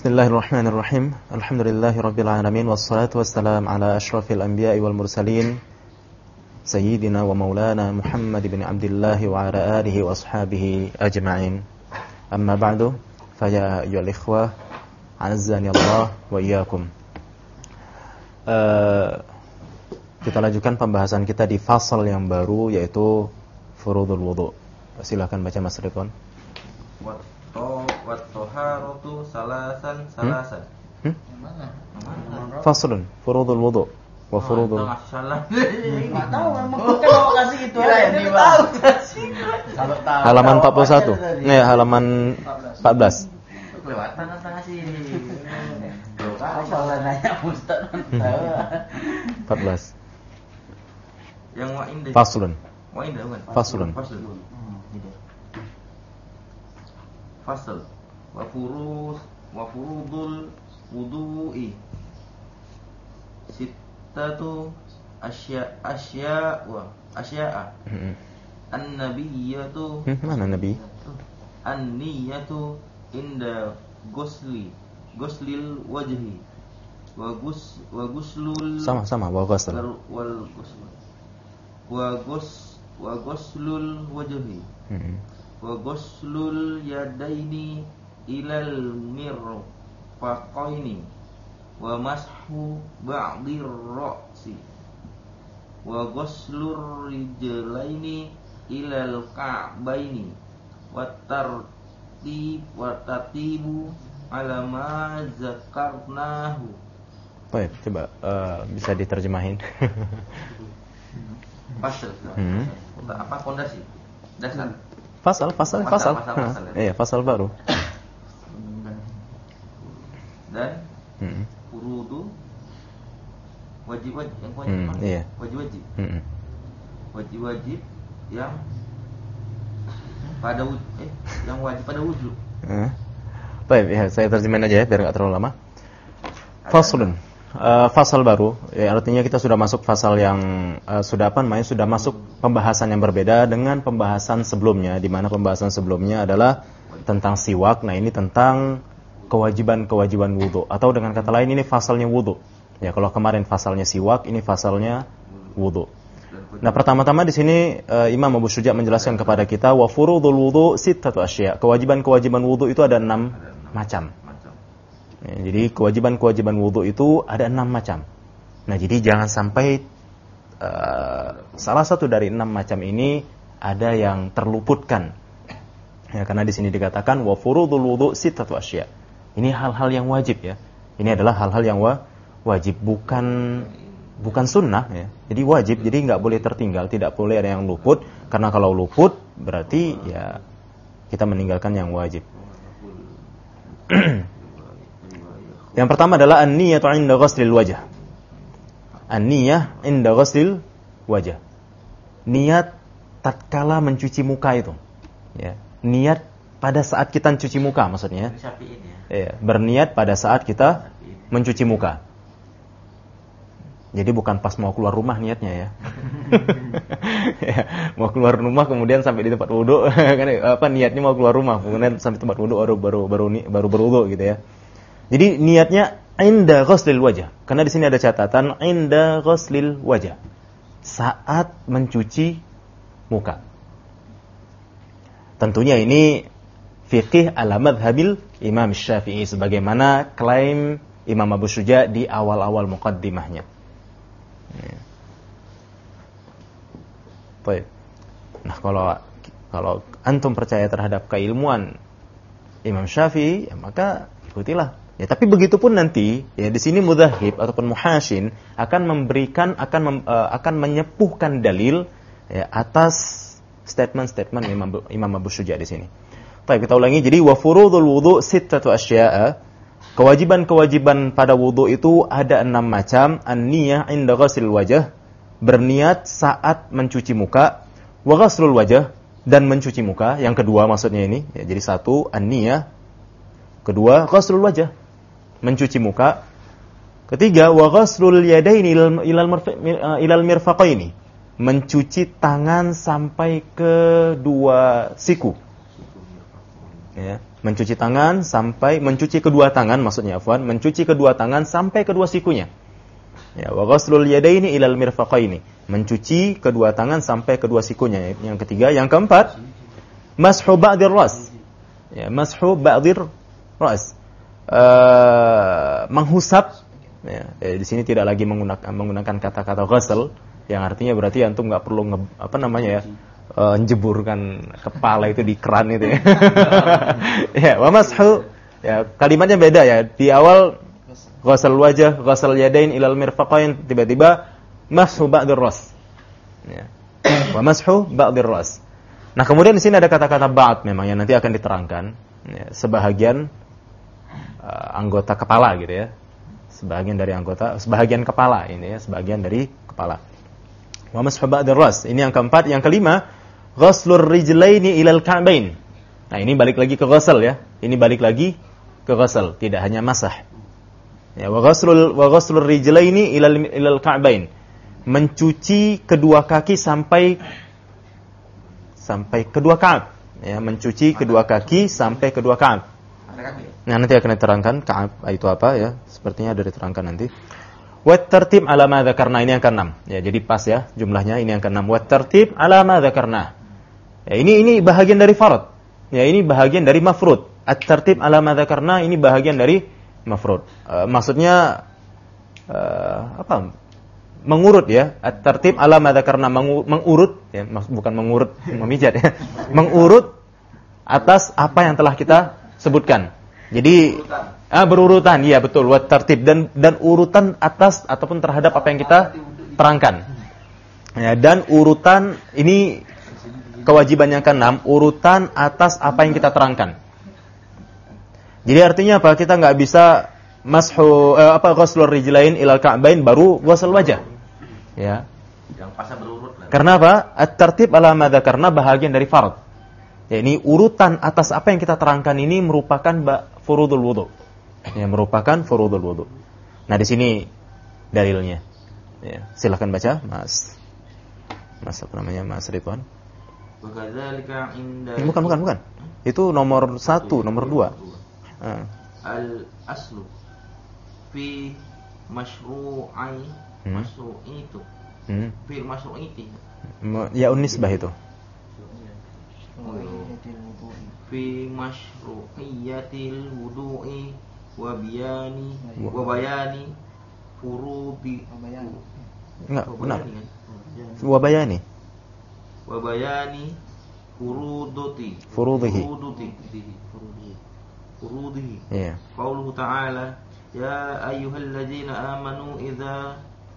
Bismillahirrahmanirrahim. Alhamdulillahirabbil alamin wassalatu wassalam ala asyrafil anbiya'i wal mursalin sayyidina wa maulana Muhammad ibn Abdullah wa ala alihi wa ashabihi ajma'in. Amma ba'du, fa ya ayyuhal ikhwah, a'azzani Allah wa iyyakum. Kita lanjutkan pembahasan kita di fasal yang baru, yaitu furudul wudu. Silakan baca Mas Ridwan. Wat-taharatu salasan. Mana? Faslun furudul wudu wa furudul. Salah. Enggak tahu, emang kalau kasih gitu aja nih, Bang. Kalau tahu. Halaman 41. Nih, halaman 14. Kelewatan tengah sini. Tuh kan salah nanya Ustaz. 14. Yang wa indah. Faslun. Wa indah bukan? Faslun. Fasl. Wa furudul wudu'i sittatu asya'a. An-nabiyyatu Mana Nabi? an-niyatu inda guslil wajhi wa guslul Sama-sama wa ghusl. wa guslul wajhi wa guslul yadaini ilal mirfaqaini wa mashu ba'dir ra'si wa guslur rijlaini ilal ka'baini wa tartibu ala ma zakarnahu. Baik, coba bisa diterjemahin. Fasal. Apa fondasi? Dasar. Fasal. Fasal. Iya, fasal baru. Dan furudu wajib-wajib yang iya. wajib-wajib. Wajib-wajib yang pada yang wajib pada wujud. Baik, ya, saya terjemahin aja ya biar enggak terlalu lama. Faslun. Fasal baru, ya, artinya kita sudah masuk fasal yang sudah masuk pembahasan yang berbeda dengan pembahasan sebelumnya, di mana pembahasan sebelumnya adalah tentang siwak. Nah, ini tentang kewajiban wudu, atau dengan kata lain ini fasalnya wudu. Ya, kalau kemarin fasalnya siwak, ini fasalnya wudu. Nah, pertama-tama di sini Imam Abu Syuja menjelaskan kepada kita wa furudul wudu sittatu asya. Kewajiban wudu itu ada 6 macam. Ya, jadi kewajiban wudu itu ada 6 macam. Nah, jadi jangan sampai salah satu dari 6 macam ini ada yang terluputkan. Ya, karena di sini dikatakan wa furudul wudu sittatu asya. Ini hal-hal yang wajib ya. Ini adalah hal-hal yang wajib, bukan sunnah ya. Jadi wajib, jadi nggak boleh tertinggal, tidak boleh ada yang luput. Karena kalau luput berarti ya kita meninggalkan yang wajib. Yang pertama adalah an-niyatu 'inda ghuslil wajh. An-niyah 'inda ghuslil wajh. Niat tatkala mencuci muka itu. Ya, niat pada saat kita mencuci muka maksudnya. Ya, berniat pada saat kita mencuci muka. Jadi bukan pas mau keluar rumah niatnya ya. Ya, mau keluar rumah kemudian sampai di tempat wudu kan niatnya mau keluar rumah, kemudian sampai tempat wudu baru berwudu gitu ya. Jadi niatnya inda ghuslil wajh. Karena di sini ada catatan inda ghuslil wajh. Saat mencuci muka. Tentunya ini fiqih ala madhabil Imam Syafi'i, sebagaimana klaim Imam Abu Syuja di awal-awal muqaddimahnya. Ya. Baik. Nah, kalau antum percaya terhadap keilmuan Imam Syafi'i, ya maka ikutilah. Ya, tapi begitupun nanti ya di sini mudhahib ataupun muhasyin akan menyepuhkan dalil ya, atas statement Imam Abu Syuja di sini. Baik, kita ulangi. Jadi wa furudul wudu sittatu asya'a. Kewajiban pada wudu itu ada 6 macam. An-niyah 'inda ghuslil wajh, berniat saat mencuci muka, wa ghuslul wajh, dan mencuci muka. Yang kedua maksudnya ini, ya, jadi 1 an-niyah, kedua ghuslul wajh, mencuci muka, ketiga wa ghuslul yadaini ilal mirfaqaini, mencuci tangan sampai ke 2 siku. Ya, mencuci tangan sampai mencuci kedua tangan, maksudnya afwan, mencuci kedua tangan sampai kedua sikunya. Ya, wa ghaslul yadaini ilal mirfaqaini, mencuci kedua tangan sampai kedua sikunya. Yang ketiga, yang keempat, mashu ba'dir ras. Ya, mashu ba'dir ras. Menghusap, ya, di sini tidak lagi menggunakan kata-kata ghasl, yang artinya berarti antum nggak perlu menjeburkan kepala itu di keran itu ya. Ya, wa mashu, ya, kalimatnya beda ya. Di awal ghasal wajah, ghasal yadain ilal mirfaqain, tiba-tiba mashu ba'dir ras. Ya. Wa mashu ba'dir ras. Nah, kemudian di sini ada kata-kata ba'd memang yang nanti akan diterangkan, ya, sebahagian anggota kepala gitu ya. Sebagian kepala ini ya, sebagian dari kepala. Wa mashu ba'dir ras. Ini yang keempat. Yang kelima, ghaslur rijlaini ilal ka'bain. Nah, ini balik lagi ke ghasal ya. Ini balik lagi ke ghasal, tidak hanya masah. Ya, wa ghaslur rijlaini ilal ka'bain. Mencuci kedua kaki sampai kedua ka'ab. Ya, mencuci kedua kaki sampai kedua ka'ab. Nah, nanti akan diterangkan ka'ab itu apa ya. Sepertinya ada diterangkan nanti. Wa tartib ala ma dzakarna, ini yang ke-6. Ya, jadi pas ya jumlahnya, ini yang ke-6. Wa tartib ala ma dzakarna. Ya, ini bahagian dari farad. Ya, ini bahagian dari mafrud. At-tartib ala ma dzakarna ini bahagian dari mafrud. Maksudnya apa? Mengurut ya. At-tartib ala ma dzakarna, mengurut ya, bukan mengurut memijat ya. Mengurut atas apa yang telah kita sebutkan. Jadi berurutan, iya betul. Wa tartib dan urutan atas ataupun terhadap apa yang kita terangkan. Ya, dan urutan ini kewajiban yang ke-6, urutan atas apa yang kita terangkan. Jadi artinya apa? Kita nggak bisa ghaslur rijlain ilal ka'bain baru ghusl wajah. Ya. Yang pasnya berurut lah. Karena apa? At-tartib ala ma dzakarna bahagian dari fard. Ya, ini urutan atas apa yang kita terangkan ini merupakan furudul wudu. Ya, merupakan furudul wudu. Nah, di sini dalilnya. Ya, silakan baca, Mas apa namanya? Mas Ridwan. Bukan. Itu nomor 1, nomor 2. Al-aslu fi masyru'i masyru'itu. Fi masyru'iti. Ya unisbah itu. Fi masyru'iyatil wudu'i wa bayani furudi. Enggak, benar. Wa bayani furudihi. Iya. Qauluhu ta'ala, ya ayyuhalladzina amanu idza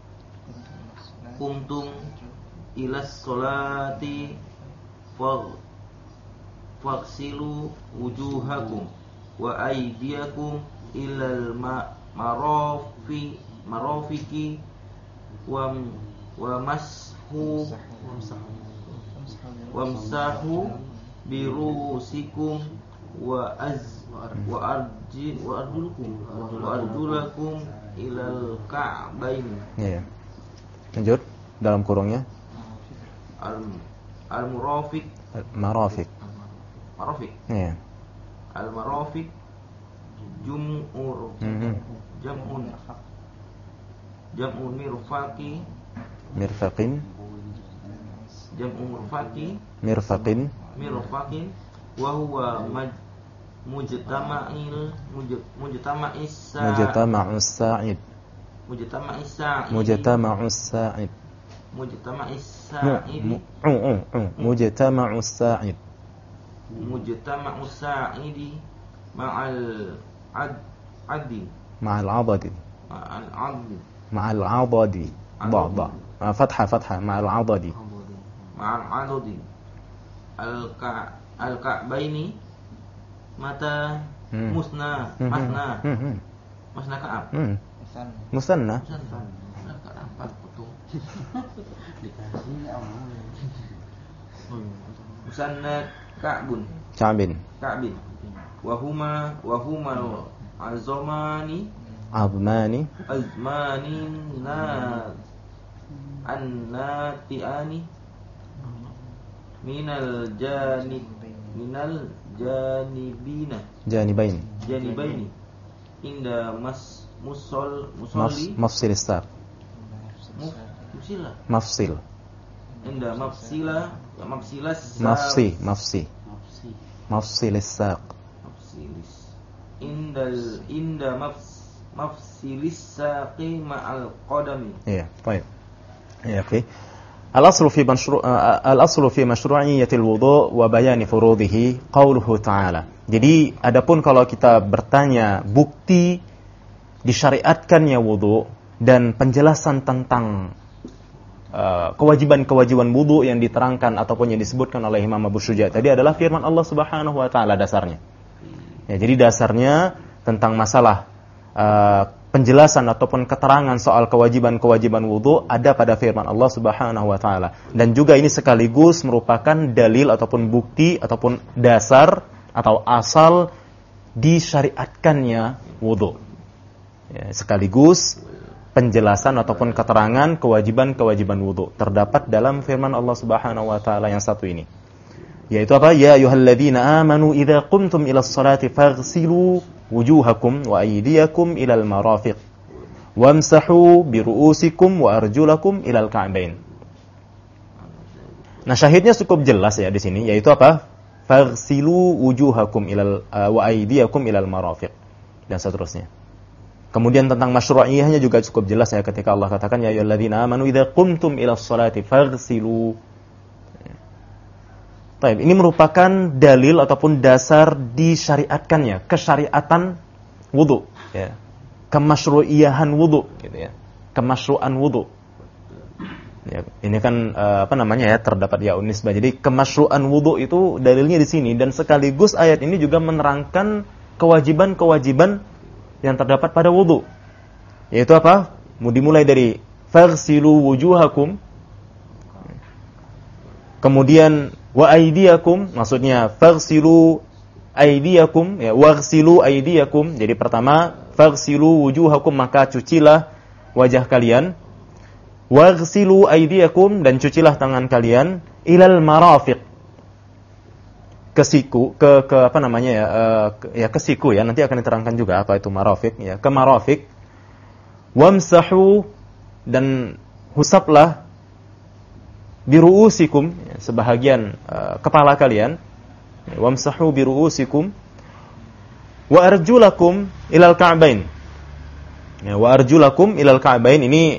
qumtum ilas sholati faghsilu wujuhakum wa aydiyakum ilal marafiqi wamsahu birusikum wa arjulakum ilal ka'bain. Ya. Lanjut dalam kurungnya. Al-marafiq. Iya. Al-marafiq jam'un mirfaqin wa huwa mujtama'is sa'id. ma'al adadi فتحة مع العضد الكعبين متى مسنا كعب مثنى مسنى كعب وهما عظمان الناتئان minal Janibain. janibaini inda musolli Mafsil saq. Mafsil. inda mafsilas Mafsil saq. inda mafsilis saqi ma'al qadami. Iya, baik. Ya, oke. Al-aslu fi masyru'iyyatil wudu' wa bayani furudihi qauluhu ta'ala. Jadi adapun kalau kita bertanya bukti disyariatkannya wudu dan penjelasan tentang kewajiban-kewajiban wudu yang diterangkan ataupun yang disebutkan oleh Imam Abu Syuja tadi adalah firman Allah Subhanahu wa taala dasarnya. Ya, jadi dasarnya tentang masalah penjelasan ataupun keterangan soal kewajiban-kewajiban wudu ada pada firman Allah Subhanahu wa taala. Dan juga ini sekaligus merupakan dalil ataupun bukti ataupun dasar atau asal disyariatkannya wudu. Ya, sekaligus penjelasan ataupun keterangan kewajiban-kewajiban wudu terdapat dalam firman Allah Subhanahu wa taala yang satu ini. Yaitu apa? Ya ayyuhalladzina amanu idza qumtum ilas salati faghsilu wujuhakum wa aydiyakum ilal marafiq wamsahu biru'usikum wa arjulakum ilal ka'bain. Nah, syahidnya cukup jelas ya di sini, yaitu apa? Faghsilu wujuhakum ilal wa aydiyakum ilal marafiq dan seterusnya. Kemudian tentang masyru'iyahnya juga cukup jelas ya ketika Allah katakan ya ayyuhalladzina amanu idza qumtum ilas salati faghsilu. Baik, ini merupakan dalil ataupun dasar disyariatkannya kesyariatan wudu, ya. Kemasyru'iyahan wudu, gitu ya. Kemasyru'an wudu. Ya, ini kan terdapat ya unisbah. Jadi kemasyru'an wudu itu dalilnya di sini dan sekaligus ayat ini juga menerangkan kewajiban-kewajiban yang terdapat pada wudu. Yaitu apa? Dimulai dari faghsilu wujuhakum. Kemudian wa aydiyakum, maksudnya faghsilu aydiyakum, ya, waghsilu aydiyakum. Jadi pertama faghsilu wujuhakum, maka cucilah wajah kalian. Waghsilu aydiyakum, dan cucilah tangan kalian. Ilal marafiq, ke siku, ke siku ya. Nanti akan diterangkan juga apa itu marafiq ya, ke marafiq. Wamsahu, dan husaplah biru'usikum, sebahagian kepala kalian. Wamsahu biru'usikum wa arjulakum ilal ka'bain. Ya, wa arjulakum ilal ka'bain ini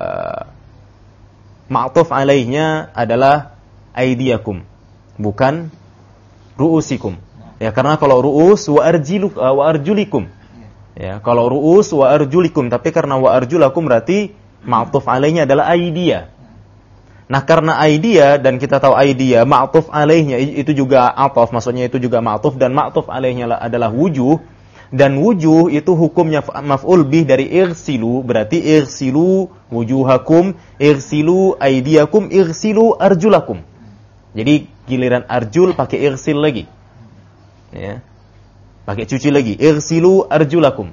ma'tuf alaihnya adalah aidiyakum, bukan ru'usikum. Ya, karena kalau ru'us wa arjulikum. Ya, kalau ru'us wa arjulikum, tapi karena wa arjulakum berarti ma'tuf alaihnya adalah aidiya. Nah, karena aidiya, dan kita tahu aidiya ma'tuf alaihnya itu juga ataf, maksudnya itu juga ma'tuf, dan ma'tuf alaihnya adalah wujuh, dan wujuh itu hukumnya maf'ul bih dari irsilu, berarti irsilu wujuhakum, irsilu aidiyakum, irsilu arjulakum. Jadi giliran arjul pakai irsil lagi. Ya. Pakai cuci lagi, irsilu arjulakum.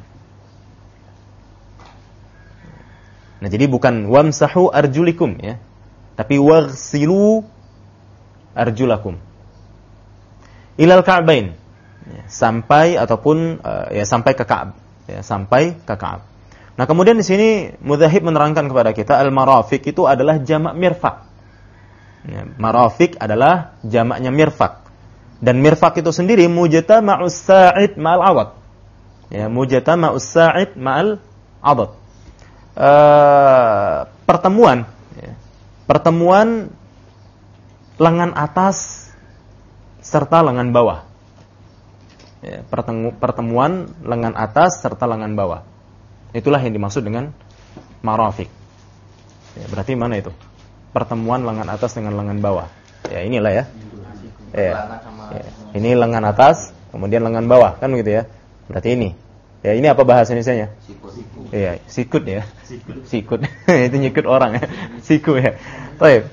Nah, jadi bukan wamsahu arjulikum ya. Tapi waghsilu arjulakum ilal ka'bain, ya, sampai ataupun sampai ke ka'ab, ya, sampai ke ka'ab. Nah, kemudian di sini Mudzahib menerangkan kepada kita al-marafiq itu adalah jamak mirfaq. Ya, marafiq adalah jamaknya mirfaq. Dan mirfaq itu sendiri mujtama'us sa'id ma'al 'adad. Ya, mujtama'us sa'id ma'al 'adad. Pertemuan lengan atas serta lengan bawah. Ya, pertemuan lengan atas serta lengan bawah. Itulah yang dimaksud dengan marafiq. Ya, berarti mana itu? Pertemuan lengan atas dengan lengan bawah. Ya, inilah ya. Ya. Ini lengan atas, kemudian lengan bawah, kan begitu ya? Berarti ini. Ya, ini apa bahasa Indonesianya? Iya, sikut ya. Sikut. Itu nyikut orang ya. Siku ya. Baik.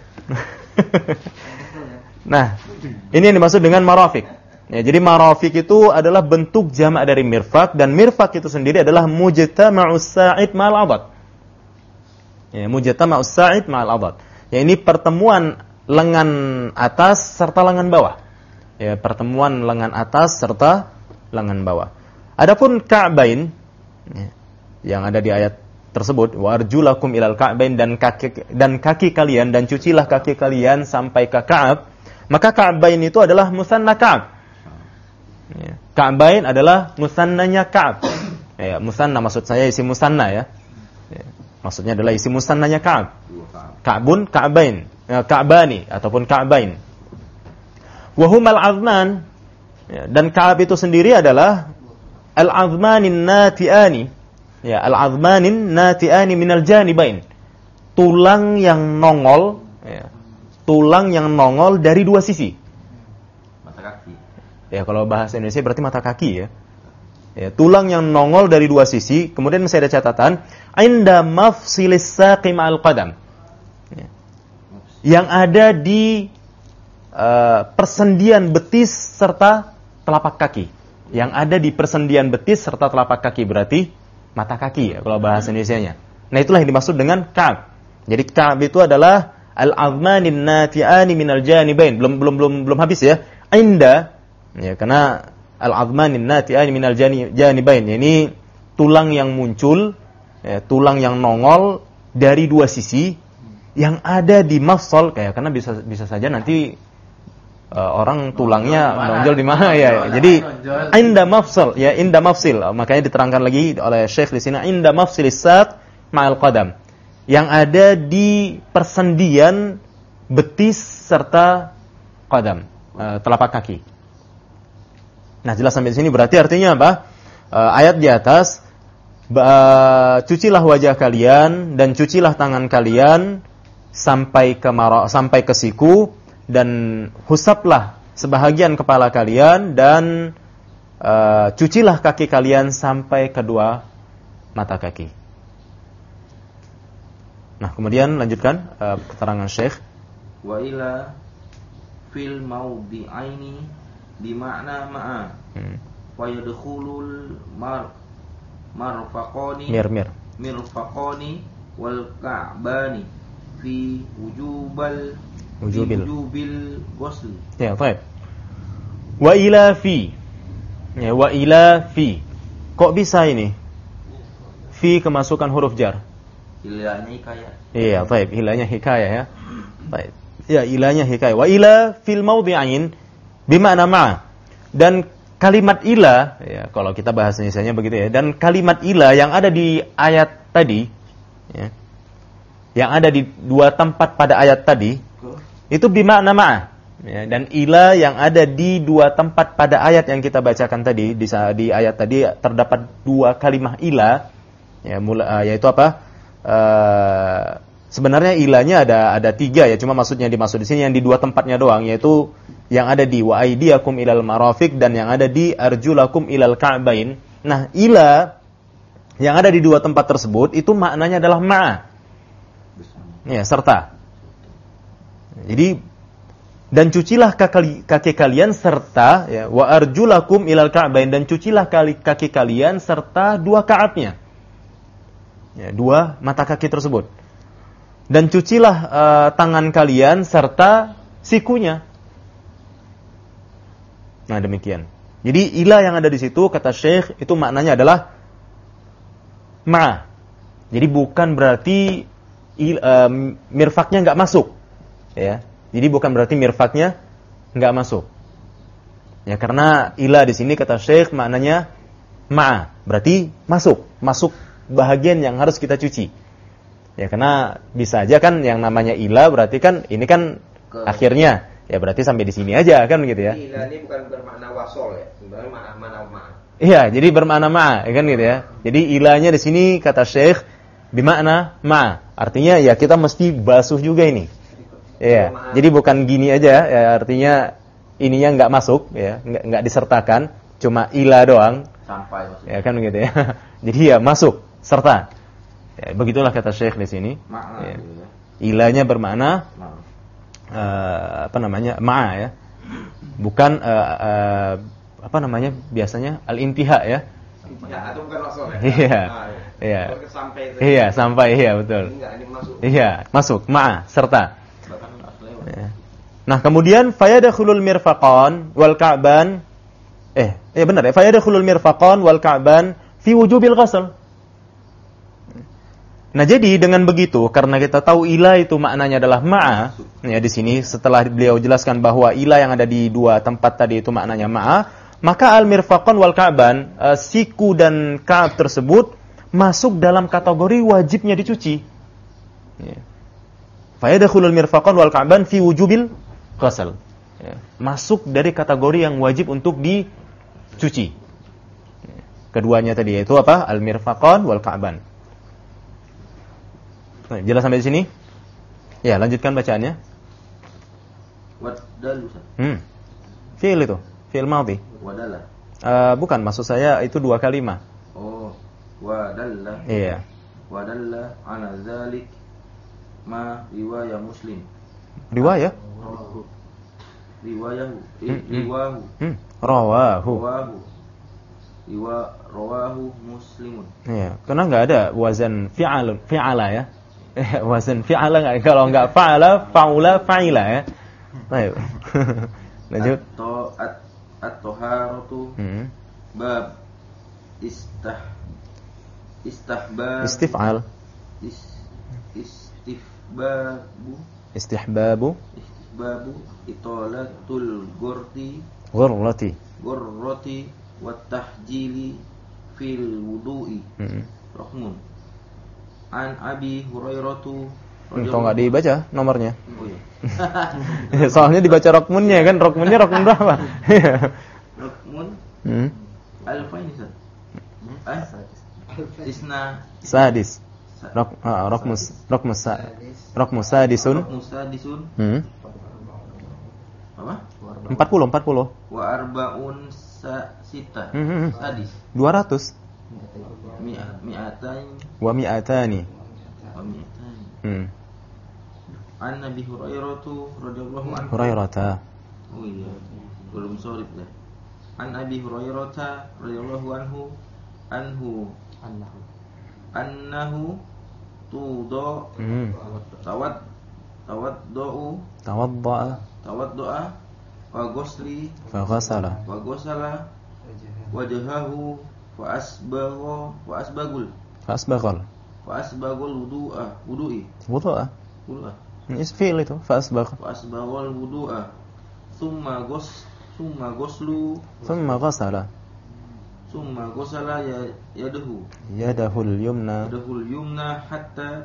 Nah, ini yang dimaksud dengan marafiq. Ya, jadi marafiq itu adalah bentuk jamak dari mirfaq, dan mirfaq itu sendiri adalah mujtama'us sa'id ma'al 'adad. Ya, mujtama'us sa'id ma'al 'adad. Ya, ini pertemuan lengan atas serta lengan bawah. ya, pertemuan lengan atas serta lengan bawah. Adapun ka'bain, ya, yang ada di ayat tersebut, wa arjulakum ilal ka'bain, dan kaki kalian, dan cucilah kaki kalian sampai ke ka'ab, maka ka'bain itu adalah musanna ka'ab. Ya, ka'bain adalah musannanya ka'ab. Ya, musanna maksud saya isi musanna ya. Ya, maksudnya adalah isi musannanya ka'ab. Ka'bun, ka'bain, ya, ka'bani ataupun ka'bain. Wa humal azman, ya, dan ka'ab itu sendiri adalah al-azmanin nati'ani. Ya, al-azmanin nati'ani minal janibain. Tulang yang nongol, ya, tulang yang nongol dari dua sisi. Mata kaki. Ya, kalau bahasa Indonesia berarti mata kaki ya. Ya, tulang yang nongol dari dua sisi. Kemudian masih ada catatan, inda mafsilis saqi ma'al qadam. Ya. Yang ada di persendian betis serta telapak kaki. Yang ada di persendian betis serta telapak kaki berarti mata kaki ya kalau bahasa Indonesianya. Nah, itulah yang dimaksud dengan ka'ab. Jadi ka'ab itu adalah al-azmanin nati'ani minal janibain. Belum habis ya. Inda, ya, karena al-azmanin nati'ani minal janibain, ini tulang yang muncul, ya, tulang yang nongol dari dua sisi yang ada di mafsal, kayak karena bisa saja nanti orang tulangnya menonjol di mana ya. Jadi inda mafsal, ya, inda mafsil. Makanya diterangkan lagi oleh Syekh di sini, inda mafsilis saq ma'al qadam. Yang ada di persendian betis serta qadam, telapak kaki. Nah, jelas sampai di sini berarti artinya apa? Ayat di atas, cucilah wajah kalian dan cucilah tangan kalian sampai ke siku, dan husaplah sebahagian kepala kalian, dan cucilah kaki kalian sampai kedua mata kaki. Nah, kemudian lanjutkan keterangan Syekh. Wa ila fil mawdi'aini bimakna ma'a. Wa yadkhulul marfaqani mirfaqani wal ka'bani fi wujubil ghusl. Ya, baik. Wa ila fi. Ya, wa ila fi. Kok bisa ini? Fi kemasukan huruf jar. Ilahnya hikayah. Iya, baik. Ilahnya hikayah ya. Baik. Ya, ilahnya hikayah. Wa ila fil mawdi'ain bimakna ma'a. Dan kalimat ila, ya, kalau kita bahas Indonesianya begitu ya. Dan kalimat ila yang ada di ayat tadi, ya, yang ada di dua tempat pada ayat tadi, itu bimakna ma'a. Ya, dan ila yang ada di dua tempat pada ayat yang kita bacakan tadi, di ayat tadi terdapat dua kalimah ila, ya, yaitu apa? Sebenarnya ilahnya ada tiga ya, cuma maksudnya dimaksud di sini yang di dua tempatnya doang, yaitu yang ada di wa aidiyakum ilal marafiq dan yang ada di arjulakum ilal ka'bain. Nah, ila yang ada di dua tempat tersebut itu maknanya adalah ma'a. Ya, serta. Jadi, dan cucilah kaki kalian serta, ya, wa arjulakum ilal ka'bain, dan cucilah kaki kalian serta dua ka'abnya. Ya, dua mata kaki tersebut. Dan cucilah tangan kalian serta sikunya. Nah, demikian. Jadi ila yang ada di situ kata Syekh itu maknanya adalah ma. Jadi bukan berarti mirfaknya enggak masuk. Ya. Jadi bukan berarti mirfaknya enggak masuk. Ya, karena ila di sini kata Syekh maknanya ma, berarti masuk bahagian yang harus kita cuci. Ya, karena bisa aja kan yang namanya ila berarti kan ini kan akhirnya. Ya, berarti sampai di sini aja kan gitu ya. Ila ini bukan bermakna wasol ya, sebenarnya makna ma. Iya, jadi bermakna ma, kan gitu ya. Jadi ilahnya di sini kata Syekh bermakna ma. Artinya ya kita mesti basuh juga ini. Iya. Jadi bukan gini aja ya, artinya ininya enggak masuk ya, enggak disertakan, cuma ila doang. Sampai maksudnya. Ya kan gitu ya. Jadi ya masuk serta. Ya, begitulah kata Syekh di sini. Ya. Ilahnya bermakna ma'a ya. Bukan biasanya al-intiha ya. Intiha atau bukan wasol ya? Iya. Iya. Iya, sampai iya betul. Iya, masuk ma'a serta. Ya. Nah, kemudian fayadkhulul mirfaqan wal ka'ban benar ya, fayadkhulul mirfaqan wal ka'ban fi wujubil ghusl. Nah, jadi dengan begitu, karena kita tahu ila itu maknanya adalah ma'a, ya di sini setelah beliau jelaskan bahwa ila yang ada di dua tempat tadi itu maknanya ma'a, maka al-mirfaqan wal ka'ban, siku dan ka'ab tersebut masuk dalam kategori wajibnya dicuci. Ya. Fayadkhulul mirfaqan wal ka'ban fi wujubil ghusl. Ya. Masuk dari kategori yang wajib untuk dicuci. Ya. Keduanya tadi yaitu apa? Al-mirfaqan wal ka'ban. Nah, jelas sampai di sini? Ya, lanjutkan bacaannya. Wadalu. Fi'il itu, fi'il madhi. Wadala. Bukan, maksud saya itu dua kalimat. Oh, wadalla. Iya. Wadalla ala dzalik ma riwayah Muslim. Riwayah? Riwayahu. Rawahu. Rawahu Muslimun. Iya, karena enggak ada wazan fi'ala ya. Wazan fi'ala enggak, kalau enggak fa'ala, fa'ula, fa'ila ya. Baik. Lanjut. At-taharatu bab istihbab istihbabu italatul ghurrati wa tahjili fil wudu'i rahmun an Abi Hurairatu. Kok nggak dibaca nomornya? Oh iya. Soalnya dibaca rokmunnya kan, rokmun berapa? Rokmun alfain Ustaz. Isna sadis. Rokmus sadisun. Apa? 40. Wa arba'un sita. Sadis. 200. Mi'atain. Wa mi'atani. An Nabi Hurairah radhiyallahu anhu. Hurairah. Oh iya. Belum sorry dah. An Abi Hurairah radhiyallahu anhu annahu tudo tawaddoa wa ghusli fa ghasala wajhahu wa asbagul wudu'i isfil itu fa asbagul wudu'a thumma ghuslu thumma ghasala yadahul yumna hatta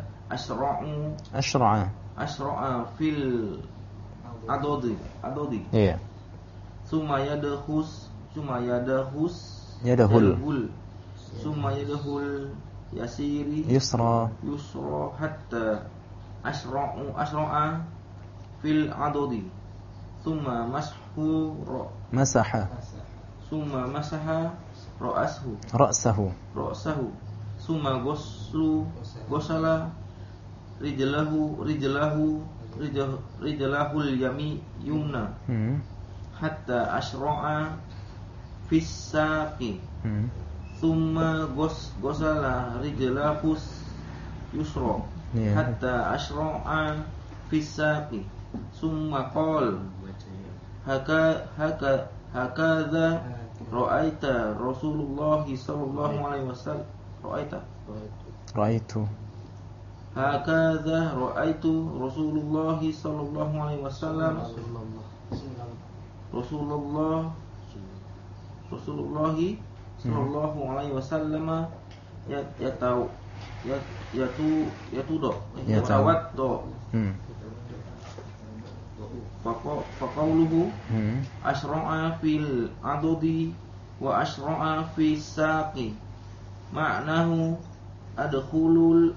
ashra'a fil adodi. Iya. Summa yadahul yasiri yusra hatta ashra'a fil adodi. Summa masaha ra'sahu summa ghusala rijlahul yumna hatta ashra'a fis saqi summa ghusala rijlahus yusra hatta ashra'a fis saqi summa qala hakadha ra'aita Rasulullah sallallahu alaihi wasallam ra'aitu hakadha ra'aitu Rasulullah sallallahu alaihi wasallam Rasulullah sallallahu alaihi wasallam yatawaddo faqauluhu ashra'a fil adudi wa ashra'a fis saqi ma'nahu adkhulal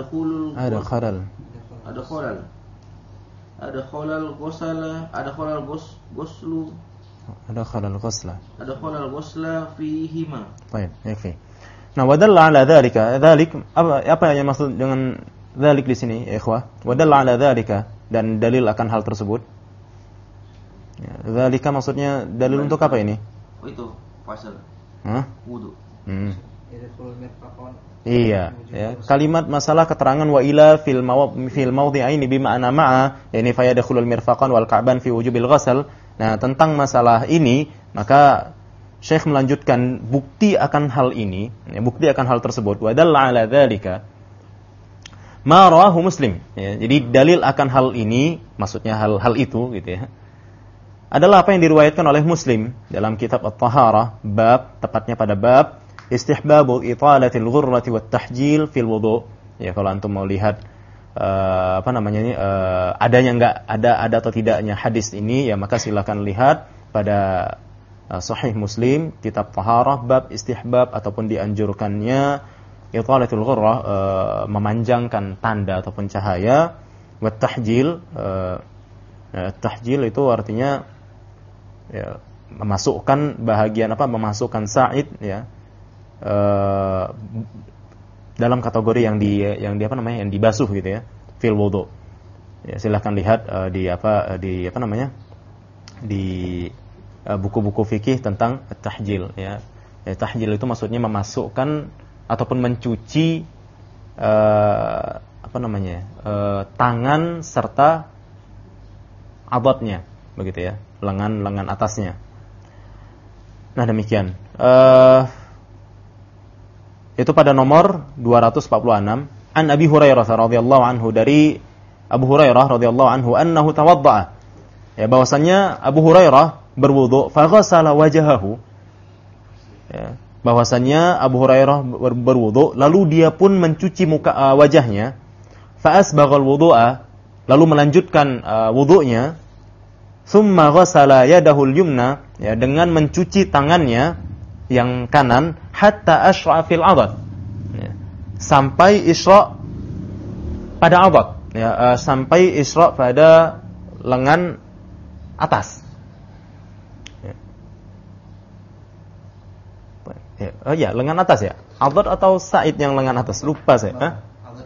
ghusla fihima. Baik, yakfi. Nah, wadalla ala dzalika, apa yang maksud dengan dzalik di sini, ya ikhwah? Wadalla ala dzalika, dan dalil akan hal tersebut. Ya, dzalika maksudnya dalil untuk apa ini? Oh itu pasal. Hah? Wudu. Iya, ya. Kalimat masalah keterangan wa ila fil mawdhi'aini bima'na ma'a, yani fa yadkhulul mirfaqan wal ka'ban fi wujubil ghasl. Nah, tentang masalah ini, maka Syekh melanjutkan bukti akan hal ini, ya, bukti akan hal tersebut. Wa dalla 'ala dzalika ma rawahu Muslim. Ya, jadi dalil akan hal ini, maksudnya hal itu gitu ya. Adalah apa yang diriwayatkan oleh Muslim dalam kitab At-Taharah, bab, tepatnya pada bab istihbabu italatil ghurrati wat tahjil fil wudu. Ya, kalau antum mau lihat adanya enggak ada atau tidaknya hadis ini, ya maka silakan lihat pada Sahih Muslim kitab Taharah bab istihbab ataupun dianjurkannya italatul ghurrah, memanjangkan tanda ataupun cahaya, wat tahjil, tahjil itu artinya ya, memasukkan bahagian memasukkan sa'id ya dalam kategori yang dibasuh gitu ya, fil wudu. Ya, silahkan lihat di buku-buku fikih tentang tahjil ya. Tahjil itu maksudnya memasukkan ataupun mencuci tangan serta abotnya begitu ya, lengan atasnya. Nah, demikian. Itu pada nomor 246 an Abi Hurairah radhiyallahu anhu, dari Abu Hurairah radhiyallahu anhu annahu tawaddaa, ya bahwasanya Abu Hurairah berwudu fa ghassala wajhahu, ya bahwasanya Abu Hurairah berwudu lalu dia pun mencuci wajahnya, fa asbaghal wudu'a, lalu melanjutkan wudunya, thumma ghassala yadahul yumna, ya dengan mencuci tangannya yang kanan, hatta asra' fil 'adad, ya, sampai isra' pada 'adad, ya, sampai isra' pada lengan atas. Ya, lengan atas ya. 'Adad atau sa'id yang lengan atas? Lupa saya.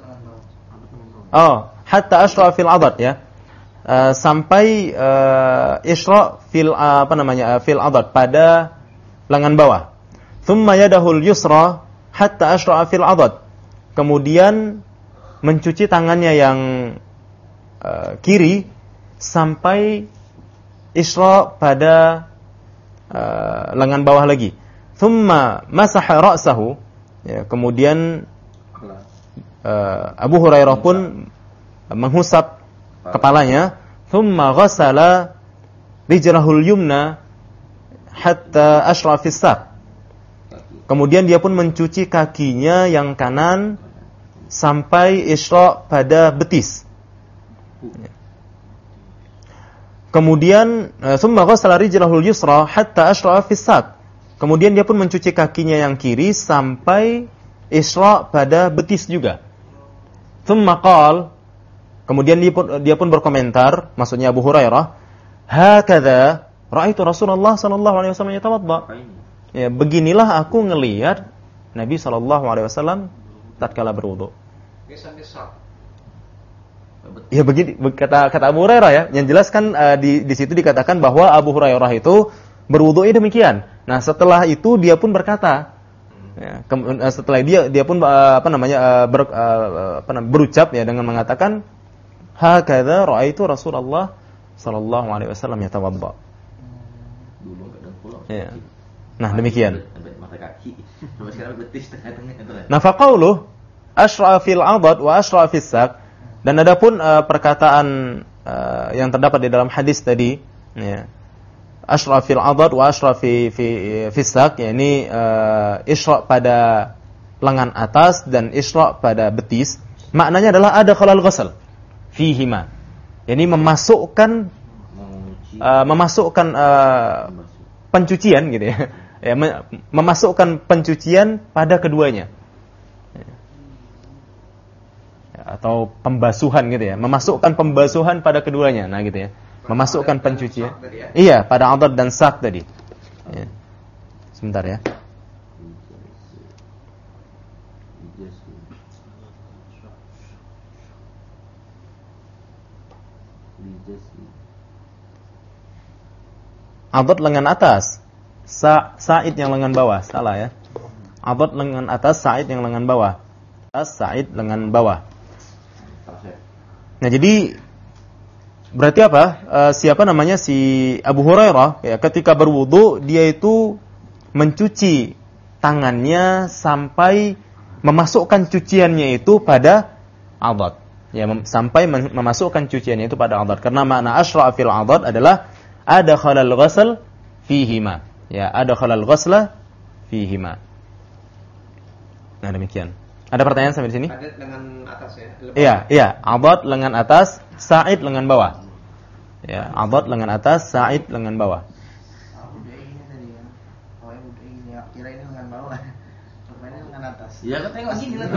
Hatta asra' fil 'adad ya. Sampai isra' fil fil 'adad, pada lengan bawah. Thumma yadahul yusra hatta ashra'a fil 'adad. Kemudian mencuci tangannya yang kiri sampai isra' pada lengan bawah lagi. Thumma masaha ra'sahu, ya, kemudian Abu Hurairah pun menghusap kepalanya. Thumma ghassala rijlahul yumna hatta ashra' fis saq. Kemudian dia pun mencuci kakinya yang kanan sampai isra' pada betis. Kemudian summa ghassala rijlahul yusra hatta ashra' fis saq. Kemudian dia pun mencuci kakinya yang kiri sampai isra' pada betis juga. Summa qala, kemudian dia pun berkomentar, maksudnya Abu Hurairah, hakadha ra'aitu Rasulullah sallallahu alaihi wasallam yatawadda. Ya, beginilah aku ngelihat Nabi sallallahu alaihi wasallam tatkala berwudu. Ya begini kata Abu Hurairah ya, yang jelas kan di situ dikatakan bahwa Abu Hurairah itu berwudunya demikian. Nah, setelah itu dia pun berkata, ya, setelah dia pun berucap ya dengan mengatakan hakadha ra'aitu Rasulullah sallallahu alaihi wasallam yatawadda. Ya. Nah, demikian. Nah, faqauluh ashra' fil 'adad wa ashra' fis saq. Dan adapun perkataan yang terdapat di dalam hadis tadi, ya, ashra' fil 'adad wa ashra' fis saq, yakni isra' pada lengan atas dan isra' pada betis, maknanya adalah ada khalal ghusl fihima. Yani memasukkan pencucian gitu ya. Ya, memasukkan pencucian pada keduanya, ya, atau pembasuhan gitu ya, memasukkan pembasuhan pada keduanya, nah gitu ya, memasukkan pencucian, iya pada 'adad dan saq tadi. Ya. Sebentar ya. Adad lengan atas, sa'id yang lengan bawah, salah ya. Adad lengan atas, sa'id yang lengan bawah. Atas, sa'id lengan bawah. Nah, jadi berarti apa? Siapa namanya si Abu Hurairah ya, ketika berwudu dia itu mencuci tangannya sampai memasukkan cuciannya itu pada adad. Ya, sampai memasukkan cuciannya itu pada adad. Karena makna asyra' fil adad adalah ada khalal ghusl fihima. Ya, ada khalal ghusla fihima. Nah, demikian. Ada pertanyaan sampai di sini? Adad lengan atas ya. Iya, adad lengan atas, sa'id lengan bawah. Ya, adad lengan atas, sa'id lengan bawah. Udah ini tadi kan. Oh, udah ini. Kira ini lengan bawah. Rupanya lengan atas. Ya, kan tengok gini lah.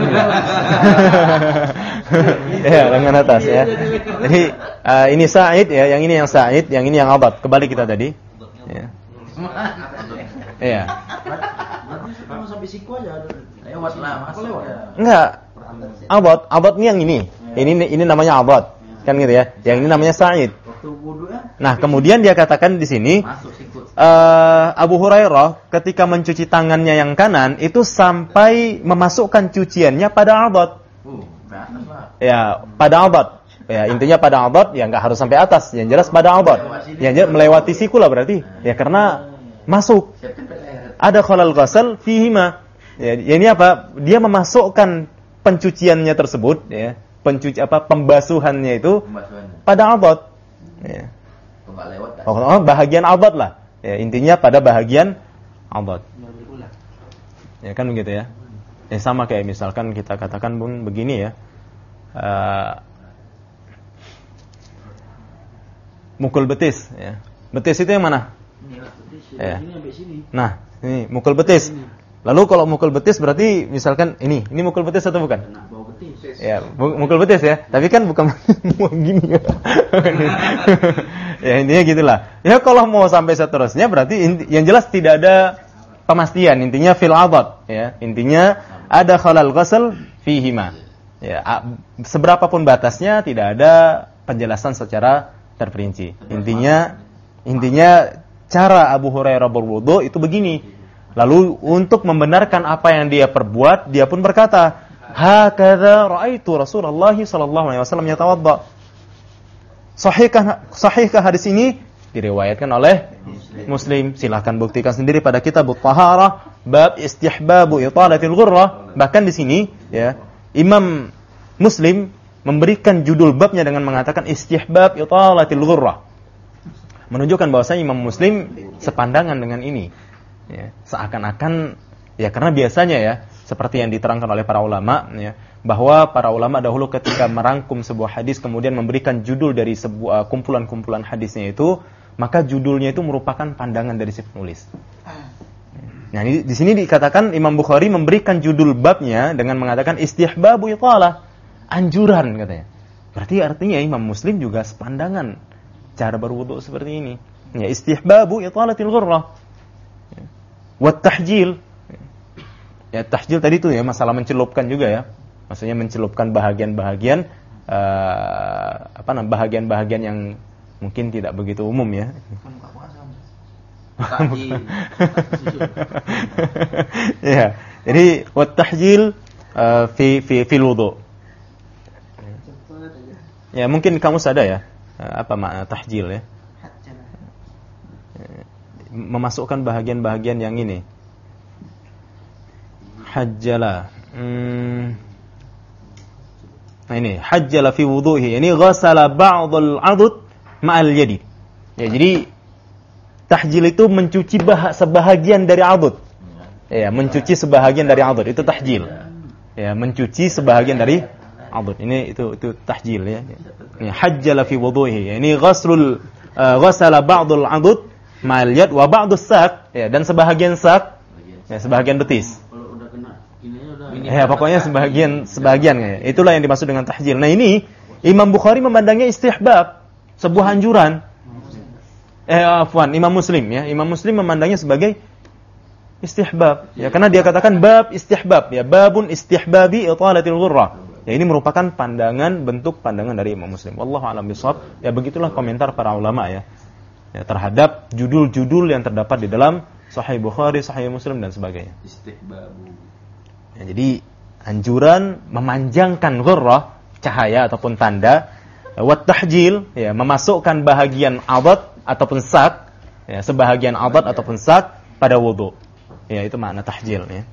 Ya, lengan atas ya. Jadi ini sa'id ya, yang ini yang sa'id, yang ini yang adad. Kembali kita tadi. Ya. Iya. Berarti kamu sampai siku aja. Lewat lah, masuk ya. Enggak. Adad ini yang ini. Ini namanya adad. Kan gitu ya. Yang ini namanya sa'id. Waktu wudu ya. Nah, kemudian dia katakan di sini Abu Hurairah ketika mencuci tangannya yang kanan itu sampai memasukkan cuciannya pada adad. Ya, pada adad. Ya, intinya pada adad ya enggak harus sampai atas, yang jelas pada adad. Yang jelas melewati siku lah berarti. Ya karena masuk. Ada khalal ghusl fihima. Ya, ini apa? Dia memasukkan pencuciannya tersebut ya, pembasuhannya itu pada adad. Ya. Bahagian adad lah. Ya, intinya pada bahagian adad. Ya kan begitu ya. Ya sama kayak misalkan kita katakan pun begini ya. Mukul betis ya. Betis itu yang mana? Ya. Nah, ini mukul betis. Lalu kalau mukul betis berarti misalkan ini mukul betis atau bukan? Ya, mukul betis ya. Tapi kan bukan gini ya. Ya intinya gitulah. Ya kalau mau sampai seterusnya berarti yang jelas tidak ada pemastian. Intinya fil adad ya. Intinya ada khalal ghusl fihima. Ya, seberapa pun batasnya tidak ada penjelasan secara terperinci. Intinya cara Abu Hurairah berwudu itu begini. Lalu untuk membenarkan apa yang dia perbuat, dia pun berkata, "Hakadza ra'aitu Rasulullah sallallahu alaihi wasallam yatawadda." Sahihkah hadis ini? Diriwayatkan oleh Muslim. Silakan buktikan sendiri pada Kitabut Taharah bab istihbabu italatil ghurrah. Bahkan di sini ya, Imam Muslim memberikan judul babnya dengan mengatakan istihbab italatil ghurrah. Menunjukkan bahwasanya Imam Muslim sepandangan dengan ini. Ya, seakan-akan ya karena biasanya ya seperti yang diterangkan oleh para ulama ya, bahwa para ulama dahulu ketika merangkum sebuah hadis kemudian memberikan judul dari sebuah kumpulan-kumpulan hadisnya itu, maka judulnya itu merupakan pandangan dari si penulis. Nah, di sini dikatakan Imam Bukhari memberikan judul babnya dengan mengatakan istihbabu italah, anjuran katanya. Berarti artinya Imam Muslim juga sepandangan cara berwudu seperti ini. Ya, istihbabu italatil ghurrah. Wat tahjil. Ya, tahjil tadi itu ya masalah mencelupkan juga ya. Maksudnya mencelupkan bahagian-bahagian bahagian-bahagian yang mungkin tidak begitu umum ya. Ya, jadi wat tahjil fi wudu. Ya, mungkin kamu sadar ya apa makna tahjil ya? Memasukkan bahagian-bahagian yang ini. Hajjala. Nah ini, hajjala fi wuduhi. Ini ghasala ba'dul 'adud ma'al yadi. Ya, jadi tahjil itu mencuci sebahagian dari 'adud. Ya, mencuci sebahagian dari 'adud itu tahjil. Ya, mencuci sebahagian dari 'adud. Ini itu tahjil ya. Ini hajjala fi wuduhi. Ini ghasala ba'dul 'adud ma'al yad wa ba'dus sak, ya, dan sebahagian sak, ya, sebahagian betis. Kalau udah kena ini udah. Ya, pokoknya sebahagian ya. Itulah yang dimaksud dengan tahjil. Nah, ini Imam Bukhari memandangnya istihbab, sebuah anjuran. Imam Muslim ya. Imam Muslim memandangnya sebagai istihbab. Ya, karena dia katakan bab istihbab, ya, babun istihbabi italatil ghurrah. Ya, ini merupakan bentuk pandangan dari Imam Muslim. Wallahu a'lam bishawab. Ya, begitulah komentar para ulama ya. Ya, terhadap judul-judul yang terdapat di dalam Sahih Bukhari, Sahih Muslim dan sebagainya. Istihbabu. Ya, jadi anjuran memanjangkan ghurrah, cahaya ataupun tanda, wat tahjil, ya, memasukkan bahagian adad ataupun sak, ya, sebahagian adad ataupun sak pada wudu. Ya, itu makna tahjil, ya.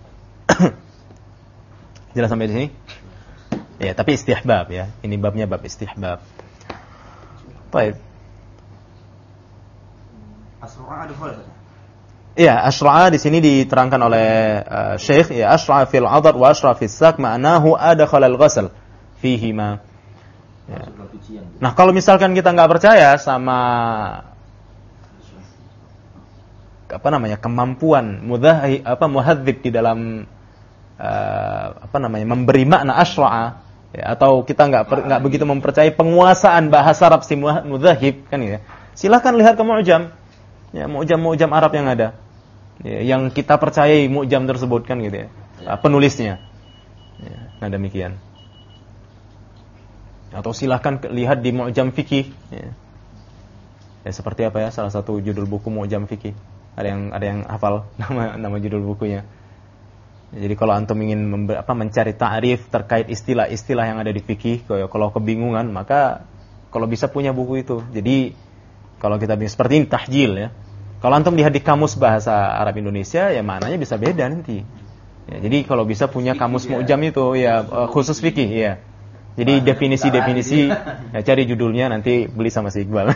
Jelas sampai di sini? Ya, tapi istihbab, ya. Ini babnya bab istihbab. Baik. Asra'a ada khalas. Ya, asyra'a di sini diterangkan oleh Syekh, ya, asyra'a fil 'adad wa asyra'a fis sak ma'nahu adkhala al-ghusl fihi ma. Ya. Nah, kalau misalkan kita enggak percaya sama kemampuan muhadzib di dalam memberi makna asyra'a, ya, atau kita enggak begitu mempercayai penguasaan bahasa Arab si mudzahib kan ya. Silakan lihat ke mu'jam. Ya, mu'jam Arab yang ada. Ya, yang kita percayai mu'jam tersebut kan gitu ya. Penulisnya. Ya, nah demikian. Atau silakan lihat di mu'jam fikih, ya. Ya, seperti apa ya salah satu judul buku mu'jam fikih. Ada yang hafal nama judul bukunya. Jadi kalau antum ingin mencari ta'rif terkait istilah-istilah yang ada di fikih, kalau kebingungan maka kalau bisa punya buku itu. Jadi kalau kita seperti ini tahjil, ya. Kalau antum lihat di kamus bahasa Arab Indonesia, ya maknanya bisa beda nanti. Ya, jadi kalau bisa punya kamus mu'jam itu, ya khusus fikih, ya. Jadi definisi-definisi, ya cari judulnya nanti beli sama si Iqbal.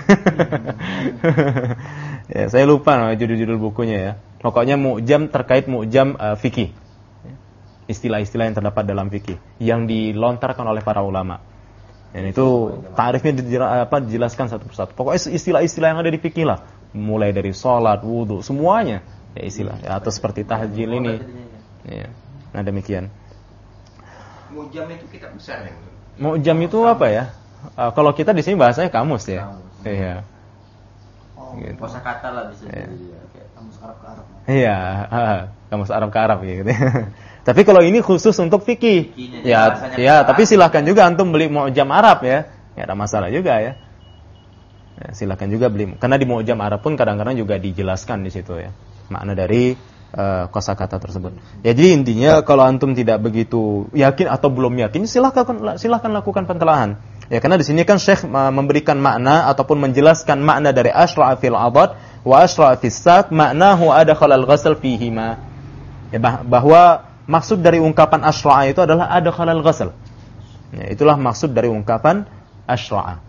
Ya, saya lupa judul-judul bukunya ya. Pokoknya mu'jam terkait mu'jam fikih. Istilah-istilah yang terdapat dalam fikih yang dilontarkan oleh para ulama. Dan itu ta'rifnya dijelaskan satu persatu. Pokoknya istilah-istilah yang ada di fikih lah. Mulai dari sholat, wudu, semuanya ya istilah. Ya, atau seperti tahjil ini. Ya. Nah demikian. Mu'jam itu kitab besar ya? Mu'jam itu apa ya? Kalau kita di sini bahasanya kamus ya. Iya. Gitu. Kosakata lah bisa jadi kayak kamus Arab ke Arab. Iya, kamus Arab ke Arab gitu. Tapi kalau ini khusus untuk fikih. Ya, tapi silahkan juga antum beli mu'jam Arab ya. Enggak ada masalah juga ya. Ya, silahkan juga beli. Karena di mu'jam Arab pun kadang-kadang juga dijelaskan di situ ya. Makna dari kosakata tersebut. Ya jadi intinya kalau antum tidak begitu yakin atau belum yakin, silahkan lakukan pentelahan. Ya karena di sini kan Syekh memberikan makna ataupun menjelaskan makna dari asyra'a fil 'adad wa asyra'a fis sak maknahu adkhala al-ghusl fihi ma. Ya, bahwa maksud dari ungkapan asyra'a itu adalah adkhala al-ghusl. Ya, itulah maksud dari ungkapan asyra'a.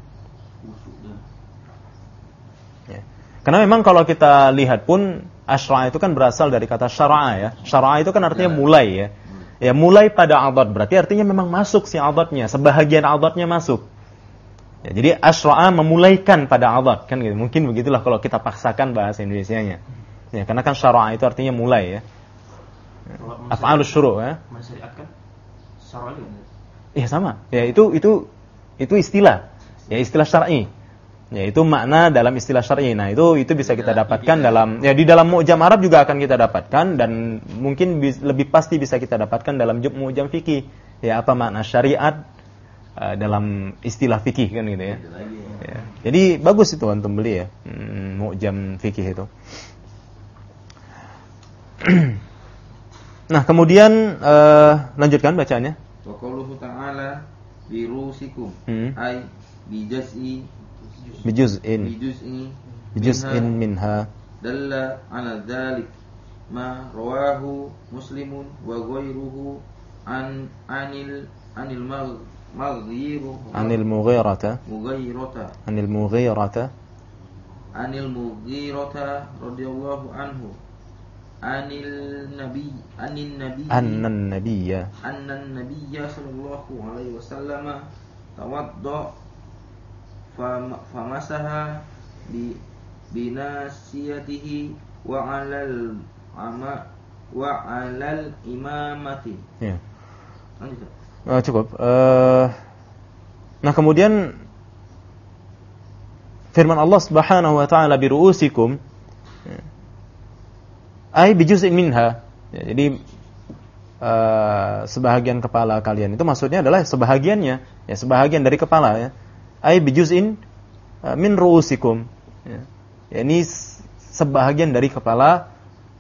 Ya. Karena memang kalau kita lihat pun asyra'a itu kan berasal dari kata syara'a ya. Syara'a itu kan artinya mulai ya. Ya mulai pada adad berarti artinya memang masuk si adadnya, sebahagian adadnya masuk. Ya, jadi asyra'a memulaikan pada adad kan gitu. Mungkin begitulah kalau kita paksakan bahasa Indonesianya. Ya karena kan syara'a itu artinya mulai ya. Af'alus syuru' ya. Mensyariatkan syara'a juga. Iya sama. Ya itu istilah. Ya istilah syar'i. Ya itu makna dalam istilah syar'i. Nah, itu bisa kita dapatkan dalam di dalam mu'jam Arab juga akan kita dapatkan dan mungkin lebih pasti bisa kita dapatkan dalam mu'jam fikih. Ya apa makna syariat dalam istilah fikih kan gitu ya. Ya. Jadi bagus itu antum beli ya. Mu'jam fikih itu. Nah, kemudian lanjutkan bacanya. Wa qauluhu ta'ala bi rusikum ay bi jaz'i bijuz'in minha dalla ala dzalik ma rawahu muslimun wa ghairuhu anil mughirata radhiyallahu anhu annan nabiyya sallallahu alaihi wasallam tawadda famasaha binasiyatihi wa 'alal imamati. Ya. Cukup. Nah, kemudian firman Allah Subhanahu wa taala bi ru'usikum ay bi juz'in minha. Ya, jadi sebahagian kepala kalian itu maksudnya adalah sebahagiannya, ya sebahagian dari kepala ya. Ay bijuz'in min ru'usikum. Ya, ini sebahagian dari kepala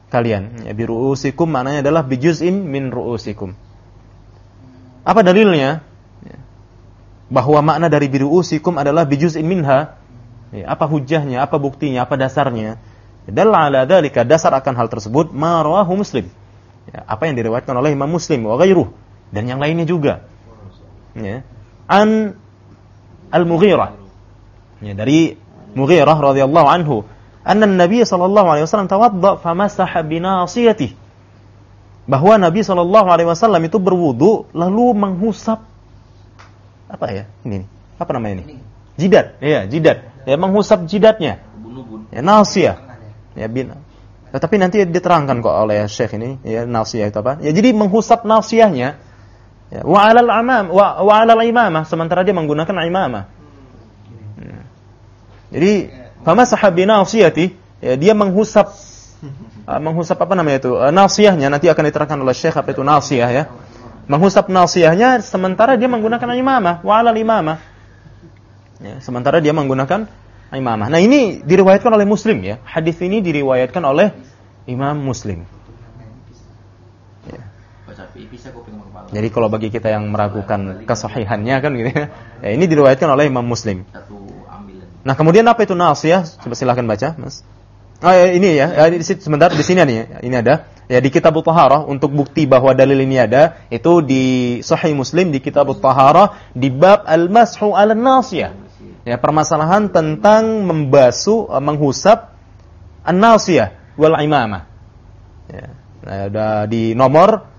kalian. Ya, bi ru'usikum maknanya adalah bi juz'in min ru'usikum. Apa dalilnya? Ya. Bahwa makna dari bi ru'usikum adalah bi juz'in minha. Ya, apa hujjahnya, apa buktinya, apa dasarnya? Dalla ala dzalika, dasar akan hal tersebut ma rawahu Muslim. Ya, apa yang diriwayatkan oleh Imam Muslim wa ghairuh dan yang lainnya juga. Ya. An Al-Mughirah. Ya, dari Mughirah radhiyallahu anhu, anna Nabi sallallahu alaihi wasallam tawadda famasaha bi nasiyatihi. Bahwa Nabi sallallahu alaihi wasallam itu berwudu lalu menghusap apa ya? Ini apa namanya ini? Jidat. Iya, jidat. Ya, menghusap jidatnya. Ya, nasiyah. Ya, tetapi nanti diterangkan kok oleh Syekh ini, ya, nasiyah itu apa? Ya, jadi menghusap nasiyahnya. Ya, wa 'alal imamah, sementara dia menggunakan imamah. Ya. Jadi famasaha bi nasiyati, ya, dia menghusap apa namanya itu? Nasiyahnya, nanti akan diterangkan oleh Syekh apa itu nasiyah, ya. Menghusap nasiyahnya sementara dia menggunakan imamah, wa 'alal imamah. Ya, sementara dia menggunakan imamah. Nah, ini diriwayatkan oleh Muslim, ya. Hadis ini diriwayatkan oleh Imam Muslim. Ya. Jadi kalau bagi kita yang meragukan kesahihannya kan gitu ya. Ya, ini diriwayatkan oleh Imam Muslim. Nah, kemudian apa itu nasiyah? Coba silakan baca, Mas. Oh, ya, ini ya. Sebentar di sini nih. Ini ada. Ya, di Kitabut Taharah untuk bukti bahwa dalil ini ada, itu di Sahih Muslim di Kitabut Taharah di bab al-mashu 'alan nasiyah. Ya, permasalahan tentang membasuh, menghusap an-nasiyah wal imamah. Ya, ada di nomor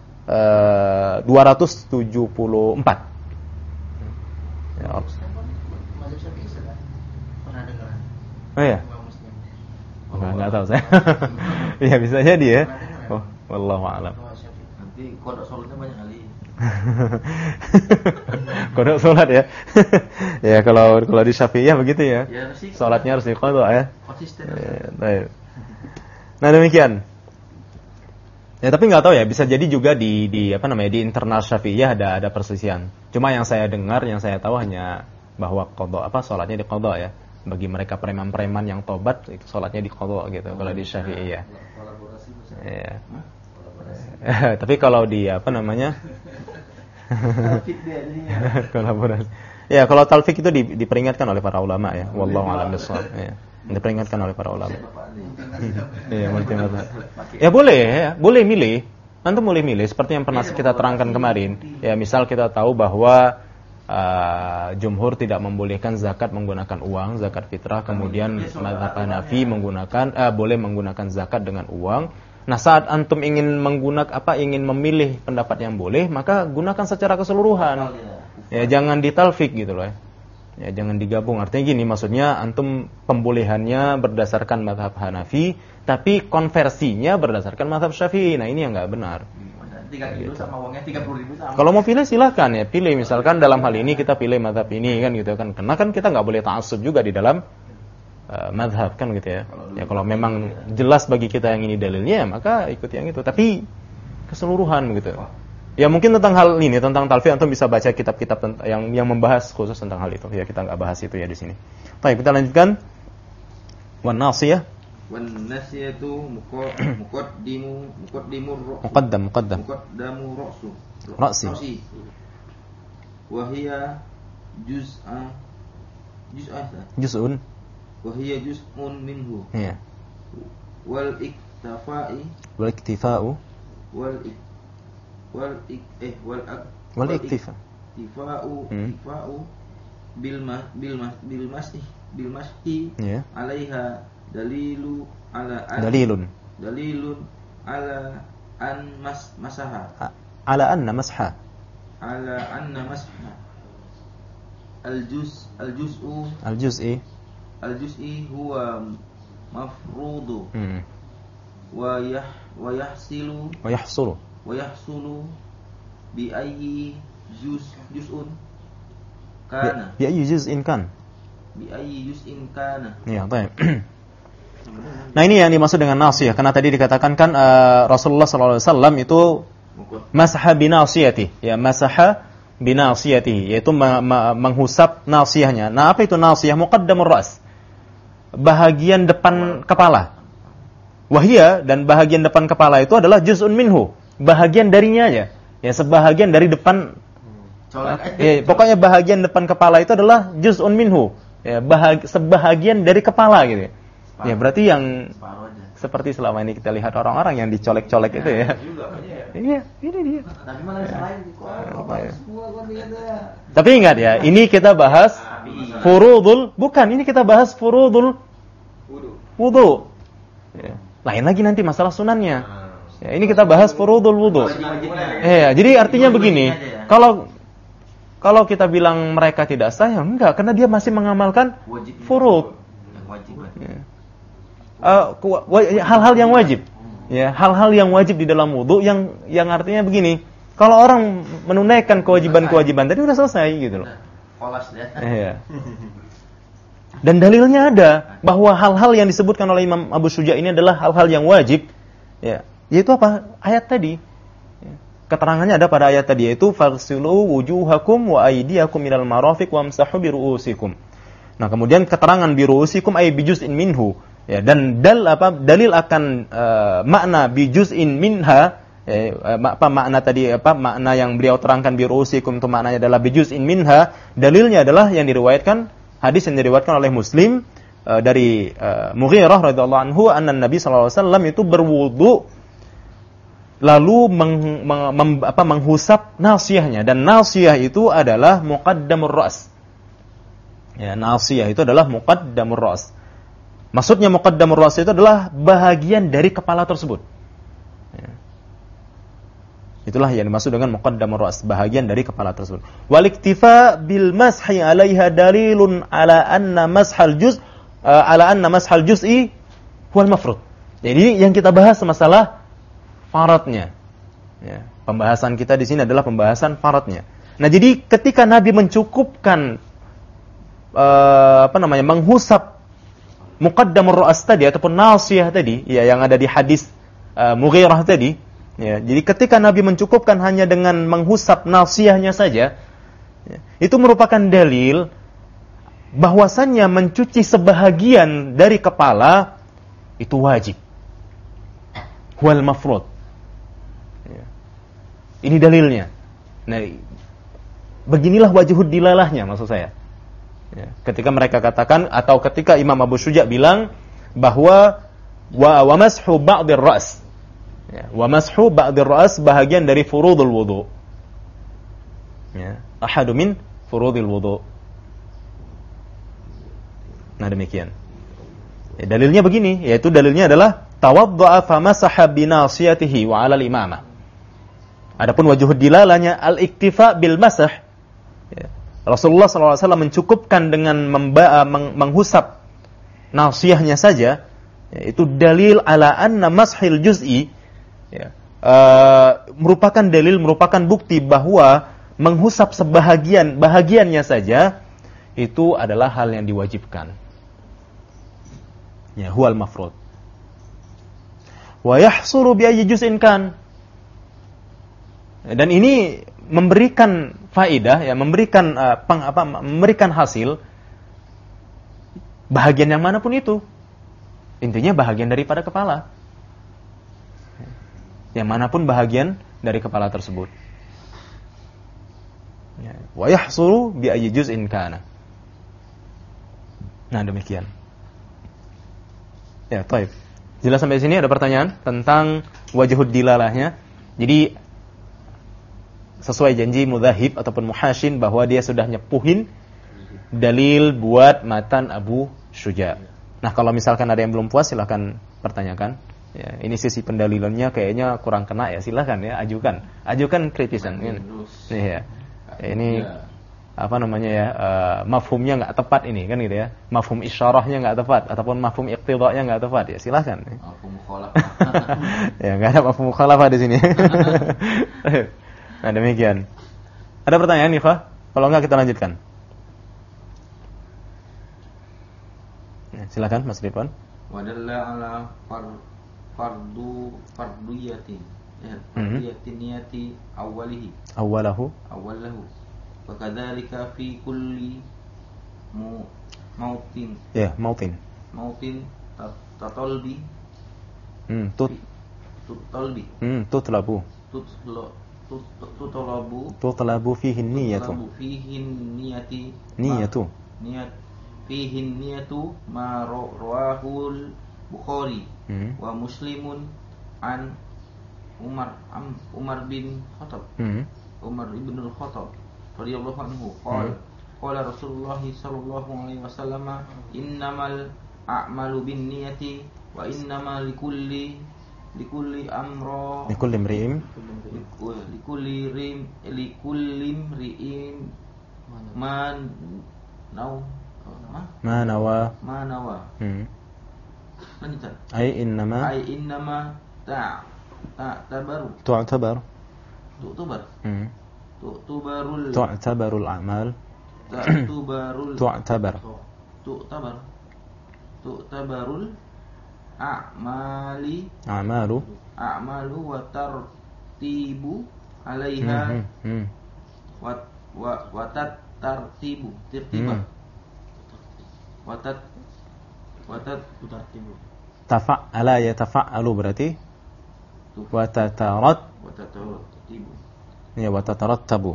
274. Ya. Oh ya. Enggak tahu saya. Ya bisa jadi ya. Oh, wallahu a'lam. Nanti kodok salatnya banyak kali. Kodok salat ya. Ya kalau di Syafi'iyah begitu ya. Salatnya harus diqodok ya. Konsisten. Ya, nah, demikian. Ya, tapi nggak tahu ya, bisa jadi juga di apa namanya di internal Syafi'iyah ada perselisihan. Cuma yang saya dengar, yang saya tahu hanya bahwa qadha salatnya diqadha ya. Bagi mereka preman-preman yang tobat, salatnya diqadha gitu kalau di Syafi'iyah. Ya. Tapi kalau di apa namanya? Kolaborasi. Ya, kalau talfik itu diperingatkan oleh para ulama ya. Wallahu a'lam bishawab. Ya. Diperingatkan oleh para ulama. Iya, ya boleh milih. Antum boleh milih seperti yang pernah kita terangkan kemarin. Ya, misal kita tahu bahwa jumhur tidak membolehkan zakat menggunakan uang, zakat fitrah, kemudian mazhab Hanafi boleh menggunakan zakat dengan uang. Nah, saat antum ingin ingin memilih pendapat yang boleh, maka gunakan secara keseluruhan. Ya, jangan ditalfik gitu loh. Ya, jangan digabung. Artinya gini, maksudnya antum pembolehannya berdasarkan mazhab Hanafi, tapi konversinya berdasarkan mazhab Syafi'i. Nah, ini yang enggak benar. 3 sama uangnya 30.000 sama. Kalau mau pilih silakan ya, pilih misalkan dalam hal ini kita pilih mazhab ini kan gitu kan. Karena kan kita enggak boleh ta'assub juga di dalam mazhab kan gitu ya. Ya kalau memang jelas bagi kita yang ini dalilnya, maka ikut yang itu. Tapi keseluruhan begitu. Ya mungkin tentang hal ini, tentang talfik antum bisa baca kitab-kitab yang membahas khusus tentang hal itu. Ya kita enggak bahas itu ya di sini. Baik, kita lanjutkan. Wan nasiyah. Wan nasiyatu muqaddamu ra'si. Wa hiya juz'un minhu. Ya. Wal iktifa'u bil masih alaiha dalilun ala anna masha al-juz'i huwa mafrudu wa yahsulu bi ayyi juz'un kana bi ayyi juz'in kana. Ya, baik. Nah, ini yang dimaksud dengan nasiyah, karena tadi dikatakan kan Rasulullah sallallahu alaihi wasallam itu masaha binasiyati, ya masaha binasiyati, yaitu menghusap nasiyahnya. Nah, apa itu nasiyah? Muqaddamur ra's, bahagian depan kepala. Wahia, dan bahagian depan kepala itu adalah juz'un minhu, bahagian darinya aja. Ya, sebahagian dari depan. Pokoknya bahagian depan kepala itu adalah juz'un minhu. Ya, sebahagian dari kepala gitu. Ya, berarti yang seperti selama ini kita lihat orang-orang yang dicolek-colek itu ya. Iya, ini dia. Tapi malah selain Tapi ingat ya, ini kita bahas furudul, bukan, ini kita bahas furudul wudu. Ya. Lain lagi nanti masalah sunannya. Ya, ini kita bahas furudul wudu. Jadi artinya begini, kalau kita bilang mereka tidak sah, ya enggak, karena dia masih mengamalkan furud. Ya. Hal-hal yang wajib. Ya, hal-hal yang wajib di dalam wudu yang artinya begini. Kalau orang menunaikan kewajiban-kewajiban tadi udah selesai gitu loh. Iya. Dan dalilnya ada bahwa hal-hal yang disebutkan oleh Imam Abu Syuja ini adalah hal-hal yang wajib. Ya, yaitu apa? Ayat tadi. Ya. Keterangannya ada pada ayat tadi, yaitu faghsilu wujuhakum wa aydiyakum minal marafiq wamsahu bi ru'usikum. Nah, kemudian keterangan bi ru'usikum ay bi juz'in minhu. Ya, dan dalil akan makna bi juz'in minha, makna yang beliau terangkan bi ru'usikum itu maknanya adalah bi juz'in minha. Dalilnya adalah yang diriwayatkan, hadis yang diriwayatkan oleh Muslim dari Mughirah radhiyallahu anhu, anna Nabi sallallahu alaihi wasallam itu berwudu lalu menghusap nasiyahnya, dan nasiyah itu adalah muqaddamur ra's. Ya, nasiyah itu adalah muqaddamur ra's. Maksudnya muqaddamur ra's itu adalah bahagian dari kepala tersebut. Ya. Itulah yang dimaksud dengan muqaddamur ra's, bahagian dari kepala tersebut. Wal iktifa bil mashi 'alaiha dalilun ala anna mashal juz'i huwal mafrud. Jadi yang kita bahas masalah faradnya. Ya, pembahasan kita di sini adalah pembahasan faradnya. Nah, jadi ketika Nabi mencukupkan menghusap muqaddamur ra's tadi ataupun nasiyah tadi, ya, yang ada di hadis Mughirah tadi, ya, jadi ketika Nabi mencukupkan hanya dengan menghusap nasiyahnya saja, ya, itu merupakan dalil bahwasannya mencuci sebahagian dari kepala itu wajib, wal mafrud. Ya. Ini dalilnya. Nah, beginilah wajhud dilalahnya maksud saya. Ya, ketika mereka katakan, atau ketika Imam Abu Syuja bilang bahwa wa mashu ba'dir ra's, ya, wa mashu ba'dir ra's bahagian dari furudul wudu, ya, ahadu min furudil wudu. Nah, demikian. Ya, dalilnya begini, yaitu dalilnya adalah tawadda'a famasaha binasiyatihi wa 'alal imamah. Adapun wajhud dilalahnya al-iktifa bil masah, ya, Rasulullah SAW mencukupkan dengan menghusap nasiyahnya saja, yaitu dalil ala anna mashil juz'i, ya, merupakan dalil, merupakan bukti bahwa menghusap bahagiannya saja itu adalah hal yang diwajibkan. Ya, huwal mafrud. Wa yahsulu bi ayyi juz'in kan. Dan ini memberikan faidah, ya, memberikan memberikan hasil bahagian yang manapun itu. Intinya bahagian daripada kepala. Yang manapun bahagian dari kepala tersebut. Ya, wa yahsulu bi ayyi juz'in kana. Nah, demikian. Ya, taib. Jelas sampai sini ada pertanyaan tentang wajhud dilalahnya. Jadi sesuai janji mudhahib ataupun muhashin bahwa dia sudah nyepuhin dalil buat matan Abu Syuja. Nah, kalau misalkan ada yang belum puas silahkan pertanyakan. Ya, ini sisi pendalilannya kayaknya kurang kena, ya silahkan ya, ajukan kritisan. Ya. Ini mafhumnya nggak tepat ini kan gitu ya, mafhum isyarahnya nggak tepat ataupun mafhum iqtidanya nggak tepat, ya silahkan. Mafhum mukhalafah. Ya, nggak ada mafhum mukhalafah di sini. Nah, demikian. Ada pertanyaan, Nifah? Kalau enggak kita lanjutkan. Ya, silakan Mas Ridwan. Wadalla ala farduyatin. Ya, farduyatin niyati Awalahu. Wa kadzalika fi kulli mautin. Ya, mautin. Tatalbi Tutolbi. Tutlabu. Tutolabu. Tutlabu fihi niyatu. Tutlabu fihi niyati. Niyatu. Niyat fihi niyatu ma rawahul Bukhari wa Muslimun an Umar bin Khattab. Umar ibn al-Khattab radhiyallahu anhu qala Rasulullah sallallahu alaihi wasallam innamal a'malu binniyati wa innamal likulli amra Likulli imri'in man nawa. Lanjutkan. Ay innama ta'tabaru tu'tabarul a'mal tu'tabarul a'malu wa tartibu 'alaiha wa tartibu tafa'ala yatafa'alu berarti wa tatarattabu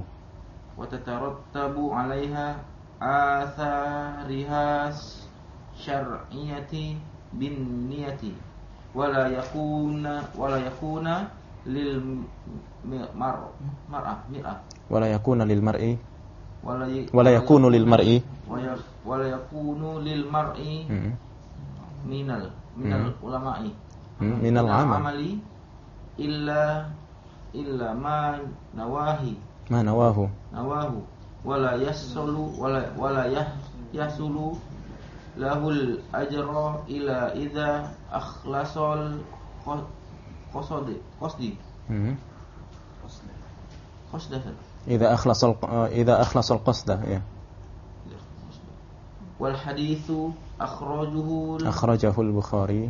'alaiha atharihas syar'iyyati bin niyati wala yakuna lil mar'ah wala yakuna lil mar'i minal ulama'i minal amali illa ma nawahu wala yasulu lahul ajra ila idza akhlasal qasdi idza akhlasal qasda ya. Wal haditsu akhrajahu al-Bukhari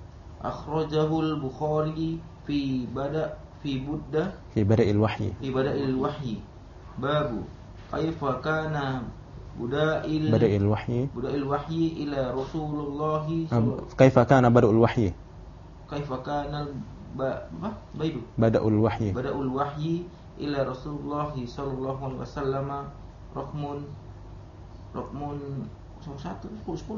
fi bada'il wahyi babu kaifa kana bada'il wahyi ila Rasulullah kaifa kana bada'ul wahyi bada'ul wahyi ila Rasulullah sallallahu alaihi wasallam raqmun 01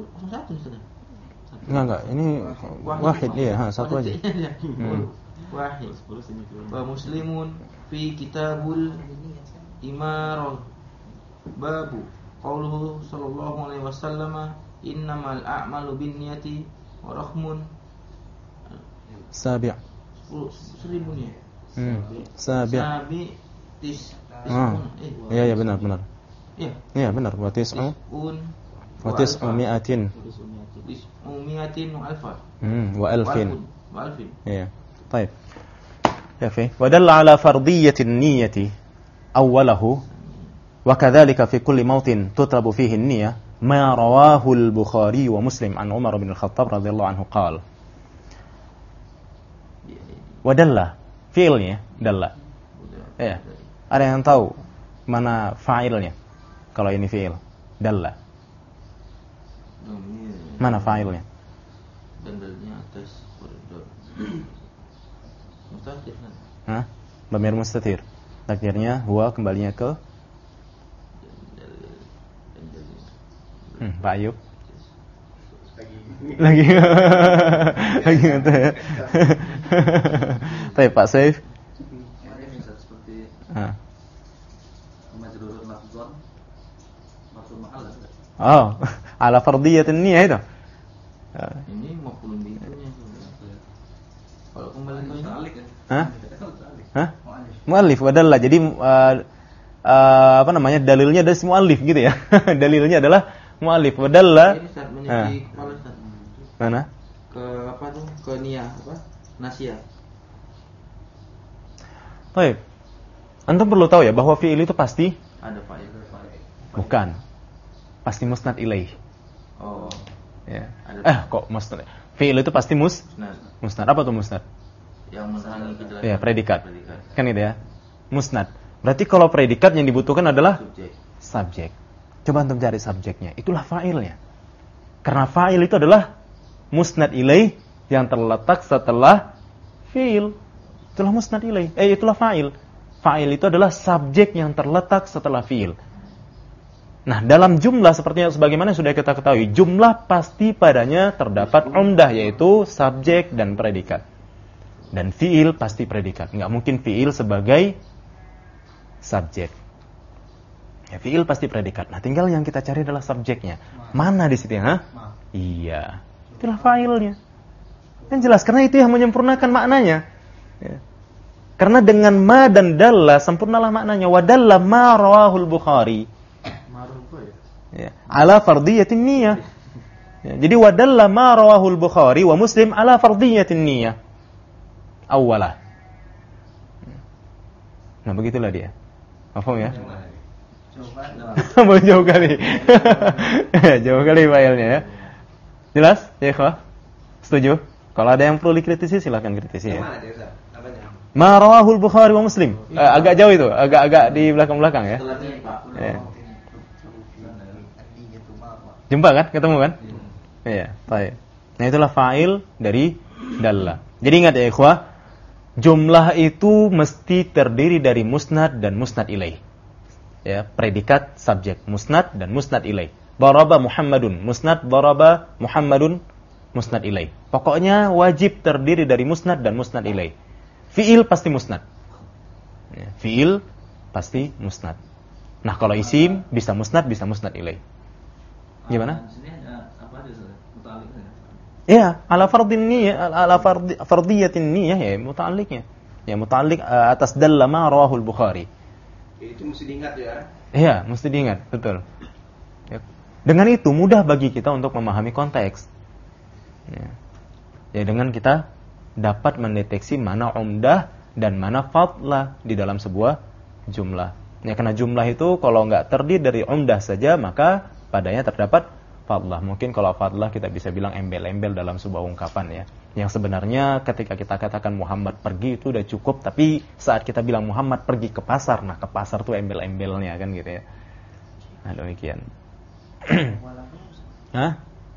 Enggak, ini wahid iya, satu aja. Wahid. Wa Muslimun fi kitabul imarah babu qauluhu sallallahu alaihi wasallam innamal a'malu binniyati wa rahmun sabi'. 1000 ya. Sabi' iya benar. Iya benar, wa tis'u mi'atin wa alfin. Iya. طيب. يكفي. ودل على فرضية النية أوله وكذلك في كل موطن تطلب فيه النية ما رواه البخاري ومسلم عن عمر بن الخطاب رضي الله عنه قال. ودل fi'ilnya dalla. Ya. Ada yang tahu mana fa'ilnya? Kalau ini fi'il dalla. Mana fa'ilnya? Dandalnya atas koridor. Mustatir kan? Hah? Dhamir mustatir. Takdirnya huwa kembalinya ke Pak Ayub. Lagi gitu ya. Tapi Pak Saif. Seperti majrurun lafzan maf'ul mahall. Oh, ala fardiyatin niyah itu. Ini maf'ul bihnya. Kalau kembali ke ini Hah? Muallif wadalla. Jadi apa namanya? Dalilnya dari muallif gitu ya. Dalilnya adalah muallif wadalla. Ini Ustaz menjadi kepala Ustaz. Mana? Ke apa tuh? Ke niyah apa? Nasiyah. Baik. Antum perlu tahu ya bahwa fi'il itu pasti Ada fa'il. bukan. Pasti musnad ilaih. Oh. Ya. Ada Kok musnad? Fi'il itu pasti musnad. Apa tuh musnad? Yang menerangi kejelasan. Ya, predikat. Kan itu ya. Musnad. Berarti kalau predikat yang dibutuhkan adalah subjek. Coba antum cari subjeknya. Itulah fa'ilnya. Karena fa'il itu adalah musnad ilaih yang terletak setelah fiil. Itulah musnad ilaih. Itulah fa'il. Fa'il itu adalah subjek yang terletak setelah fiil. Nah, dalam jumlah sepertinya sebagaimana sudah kita ketahui, jumlah pasti padanya terdapat umdah, yaitu subjek dan predikat. Dan fiil pasti predikat. Nggak mungkin fiil sebagai subjek. Ya, fiil pasti predikat. Nah, tinggal yang kita cari adalah subjeknya. Mana di situ ya? Iya. Itulah fa'ilnya. Yang jelas, karena itu yang menyempurnakan maknanya. Ya. Karena dengan ma dan dalla sempurnalah maknanya. Wa dalla ma rawahul Bukhari. Ya. Ala fardiyatin niyah. Ya. Jadi wa dalla ma rawahul Bukhari wa Muslim ala fardiyatin niyah. Awalah. Nah, begitulah dia. Paham ya? Jauh kali. Jauh kali failnya ya. Jelas? Ya, ikhwah? Setuju? Kalau ada yang perlu dikritisi silakan kritisi ya. Ma rawahul Bukhari wa Muslim. Agak jauh itu, agak di belakang-belakang ya. Ya. Jumpa kan? Ketemu kan? Iya, baik. Nah, itulah fa'il dari dalla. Jadi ingat ya ikhwah, jumlah itu mesti terdiri dari musnad dan musnad ilaih. Ya, predikat, subjek, musnad dan musnad ilaih. Daraba Muhammadun, musnad, daraba Muhammadun, musnad ilaih. Pokoknya wajib terdiri dari musnad dan musnad ilaih. Fi'il pasti musnad. Ya, fi'il pasti musnad. Nah, kalau isim bisa musnad, bisa musnad ilaih. Gimana? Di sini ada apa aja Ustaz? Muta'alliq ya? Iya, ala fardin niyah, ala fardiyatin niyah ya muta'alliqnya. Ya muta'alliq atas dalla ma rawahul Bukhari. Itu mesti diingat ya. Iya, mesti diingat, betul. Ya. Dengan itu mudah bagi kita untuk memahami konteks. Ya, dengan kita dapat mendeteksi mana umdah dan mana fadlah di dalam sebuah jumlah. Ya, karena jumlah itu kalau nggak terdiri dari umdah saja, maka padanya terdapat fadlah. Mungkin kalau fadlah kita bisa bilang embel-embel dalam sebuah ungkapan ya. Yang sebenarnya ketika kita katakan Muhammad pergi itu udah cukup, tapi saat kita bilang Muhammad pergi ke pasar, nah ke pasar tuh embel-embelnya kan gitu ya. Nah, demikian. Hah?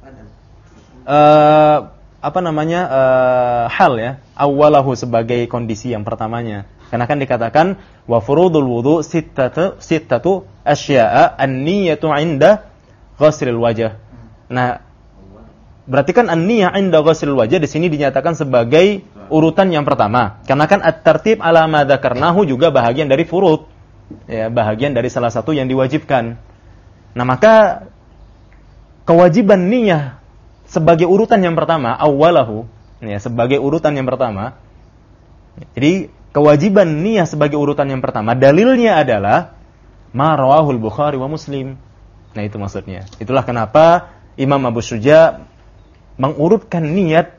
Hal ya, awalahu sebagai kondisi yang pertamanya. Karena kan dikatakan wa furudul wudu sittatu asya'a an-niyatu 'inda ghaslil wajah. Nah, berarti kan an-niyah 'inda ghaslil wajah di sini dinyatakan sebagai urutan yang pertama. Karena kan at-tartib ala ma dzakarnahu juga bahagian dari furud. Ya, bahagian dari salah satu yang diwajibkan. Nah, maka kewajiban niyah sebagai urutan yang pertama, awalahu, ya, sebagai urutan yang pertama. Jadi kewajiban niyah sebagai urutan yang pertama, dalilnya adalah ma rawahul Bukhari wa Muslim. Nah, itu maksudnya. Itulah kenapa Imam Abu Syuja mengurutkan niat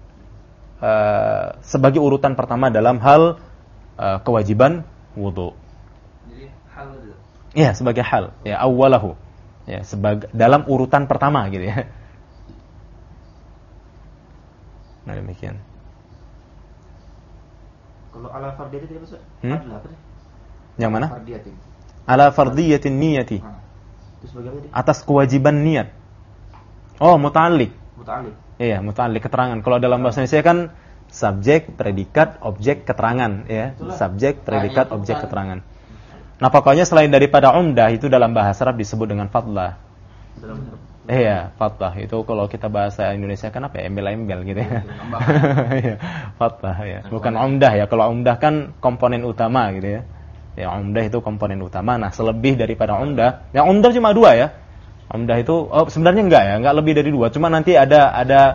sebagai urutan pertama dalam hal kewajiban wudu. Jadi hal itu. Ya, sebagai hal, ya awalahu. Ya, sebagai dalam urutan pertama gitu ya. Nah, demikian. Kalau ala fardiyati apa sih? Apa sih? Yang mana? Fardiyati. Ala fardiyatin niyati. Itu sebagai apa tadi? Atas kewajiban niat. Oh, muta'alliq. Muta'alliq. Iya, muta'alliq keterangan. Kalau dalam bahasa Indonesia kan subjek, predikat, objek, keterangan, ya. Subjek, predikat, objek, keterangan. Nah, pokoknya selain daripada umdah itu dalam bahasa Arab disebut dengan fadlah. Iya, fadlah itu kalau kita bahasa Indonesia kan apa ya? Embel-embel gitu ya. Iya, fadlah ya. Bukan umdah ya. Kalau umdah kan komponen utama gitu ya. Ya, umdah itu komponen utama. Nah, selebih daripada umdah, yang umdah cuma 2 ya. Umdah itu sebenarnya enggak lebih dari 2. Cuma nanti ada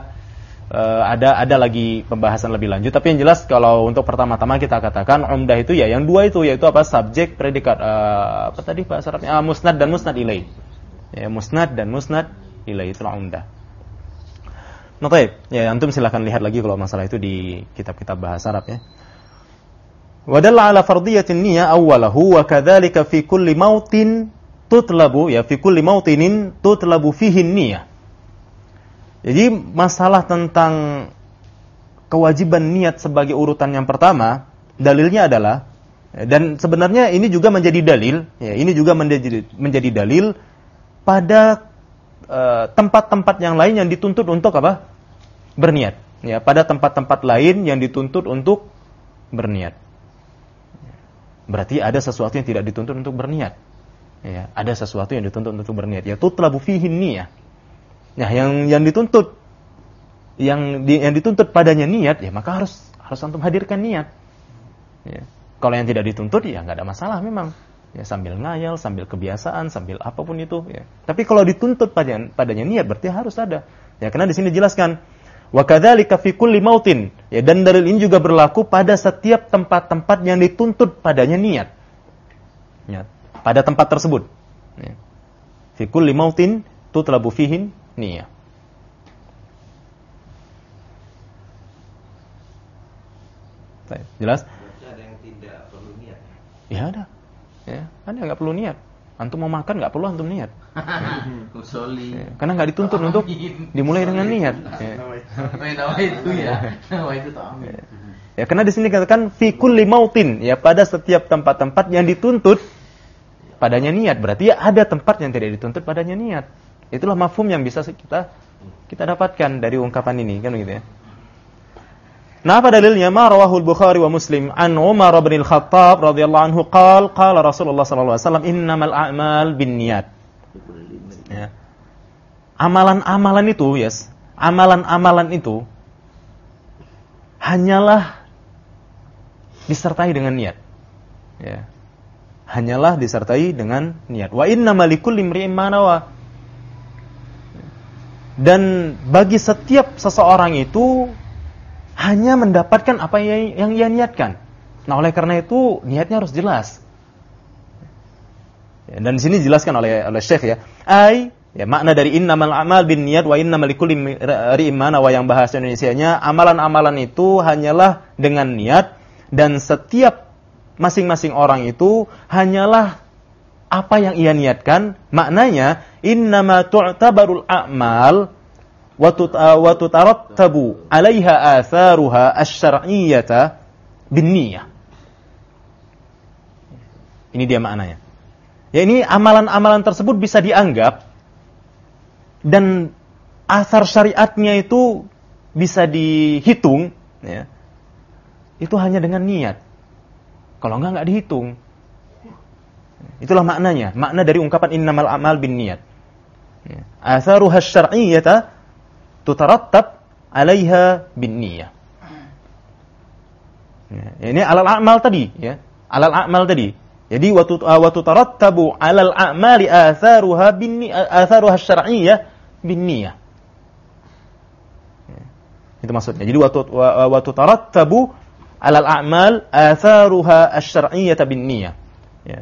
lagi pembahasan lebih lanjut. Tapi yang jelas kalau untuk pertama-tama kita katakan umdah itu ya yang 2 itu, yaitu apa? Subjek, predikat, apa tadi bahasa Arabnya? Musnad dan musnad ilaih. Ya, musnad dan musnad ilaih itu umdah. Nah, baik. Ya, antum silakan lihat lagi kalau masalah itu di kitab-kitab bahasa Arab ya. Wa dalla ala fardiyatin niyyah awwalahu wa kadzalika fi kulli mautin tutlabu ya fi kulli mautinin tutlabu fihi niyyah. Jadi masalah tentang kewajiban niat sebagai urutan yang pertama, dalilnya adalah, dan sebenarnya ini juga menjadi dalil, ya, ini juga menjadi dalil pada tempat-tempat yang lain yang dituntut untuk apa? Berniat. ya pada tempat-tempat lain yang dituntut untuk berniat. Berarti ada sesuatu yang tidak dituntut untuk berniat. Ya, ada sesuatu yang dituntut untuk berniat, yaitu tutlabu fihi niyah. Nah, yang dituntut yang dituntut padanya niat, ya maka harus antum hadirkan niat. Ya. Kalau yang tidak dituntut, ya nggak ada masalah memang. Ya, sambil ngayal, sambil kebiasaan, sambil apapun itu. Ya. Tapi kalau dituntut padanya niat, berarti harus ada. Ya, karena di sini dijelaskan, wa kadzalika fi kulli mautin. Ya, dan dalil ini juga berlaku pada setiap tempat-tempat yang dituntut padanya niat. Ya, pada tempat tersebut. Ya. Fi kulli mautin tutlabu fihi niyah. Jelas? Berarti ada yang tidak perlu niat. Ya ada. Ya, ada yang nggak perlu niat. Antum mau makan nggak perlu antum niat. Usoli. Ya, karena nggak dituntut untuk dimulai dengan niat. Ya. Nama itu ya. Nama itu ta'amin. Ya, karena di sini katakan fi kulli mautin, ya pada setiap tempat-tempat yang dituntut padanya niat. Berarti ya ada tempat yang tidak dituntut padanya niat. Itulah mafhum yang bisa kita dapatkan dari ungkapan ini, kan begitu ya. Nah, apa dalilnya? Ma rawahul Bukhari wa Muslim an Umar bin Al-Khattab radhiyallahu anhu qala Rasulullah sallallahu alaihi wasallam innamal a'mal binniyat. Ya. Amalan-amalan itu, yes. Amalan-amalan itu hanyalah disertai dengan niat. Ya. Hanyalah disertai dengan niat. Wa innamal likulli imri'in ma nawa. Dan bagi setiap seseorang itu hanya mendapatkan apa yang ia niatkan. Nah, oleh karena itu niatnya harus jelas. Ya, dan di sini dijelaskan oleh Syekh ya. Ya makna dari innamal a'mal binniyat wa innamal likulli imri'in ma nawa, yang bahasa Indonesianya amalan-amalan itu hanyalah dengan niat, dan setiap masing-masing orang itu hanyalah apa yang ia niatkan. Maknanya innama tu'tabarul a'mal wa tutarattabu 'alaiha atharuha asy-syar'iyyah binniyah. Ini dia maknanya. Ya, ini amalan-amalan tersebut bisa dianggap dan asar syariatnya itu bisa dihitung, ya. Itu hanya dengan niat. Kalau enggak dihitung. Itulah maknanya, makna dari ungkapan innamal a'mal binniyat. Ya. Atharuha asy-syar'iyyah tutarattab 'alaiha binniyah. Ya, ini alal a'mal tadi, ya. Alal a'mal tadi. Jadi wa tutarattabu 'alal a'mali atharuha asy-syar'iyyah binniyah. Ya. Itu maksudnya. Jadi wa tutarattabu 'alal a'mal atharuha asy-syar'iyyah binniyah. Ya.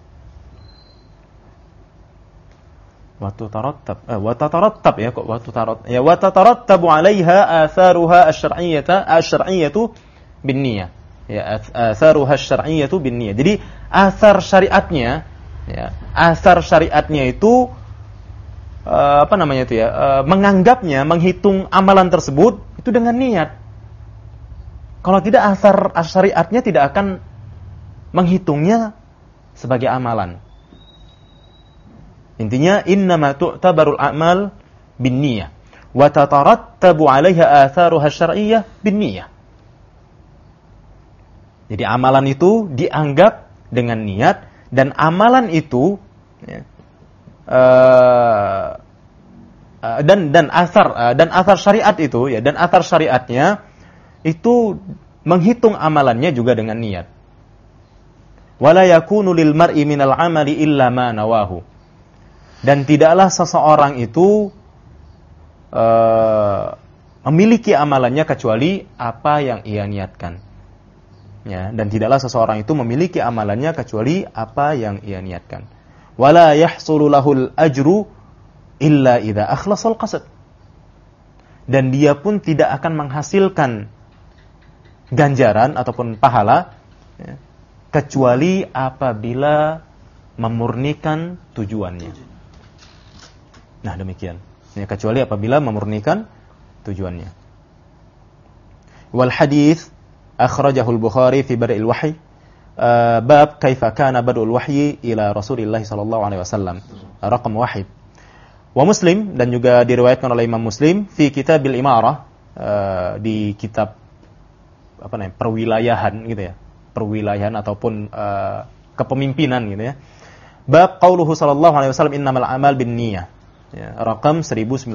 Wa tatarattab ya kok wa tatarattabu 'alaiha atharuha asy-syar'iyyatu binniyah. Ya, atharuha asy-syar'iyyatu binniyah. Jadi asar syariatnya, ya, asar syariatnya itu menganggapnya, menghitung amalan tersebut itu dengan niat. Kalau tidak, asar syariatnya tidak akan menghitungnya sebagai amalan. Intinya innama tu'tabarul a'mal binniyah wa tatarattabu 'alaiha atharuha asy-syar'iyyah binniyah. Jadi amalan itu dianggap dengan niat, dan amalan itu ya, dan asar syariat itu, ya, dan asar syariatnya itu menghitung amalannya juga dengan niat. Wala yakunu lil mar'i minal 'amali illa ma nawahu. Dan tidaklah seseorang itu memiliki amalannya kecuali apa yang ia niatkan. Ya, dan tidaklah seseorang itu memiliki amalannya kecuali apa yang ia niatkan. Wala yahsulu lahul ajru illa idza akhlasal qasd. Dan dia pun tidak akan menghasilkan ganjaran ataupun pahala, ya, kecuali apabila memurnikan tujuannya. Nah, demikian. Ya, kecuali apabila memurnikan tujuannya. Wal hadits akhrajahu al-Bukhari fi Bada'il Wahyi bab kaifa kana bad'ul wahyi ila Rasulillah sallallahu alaihi wasallam. Raqam wahid. Wa Muslim, dan juga diriwayatkan oleh Imam Muslim fi Kitabil Imarah di kitab perwilayahan gitu ya. Perwilayahan ataupun kepemimpinan gitu ya. Bab qauluhu sallallahu alaihi wasallam innamal a'mal binniyah. Ya, rakam 1907.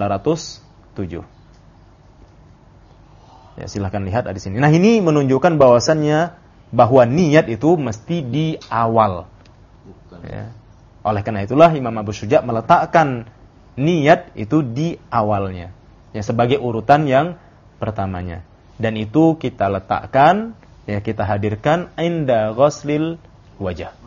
Ya, silahkan lihat di sini. Nah, ini menunjukkan bahwasannya bahwa niat itu mesti di awal. Ya. Oleh karena itulah Imam Abu Syuja meletakkan niat itu di awalnya. Ya, sebagai urutan yang pertamanya. Dan itu kita letakkan, ya kita hadirkan inda ghuslil wajah.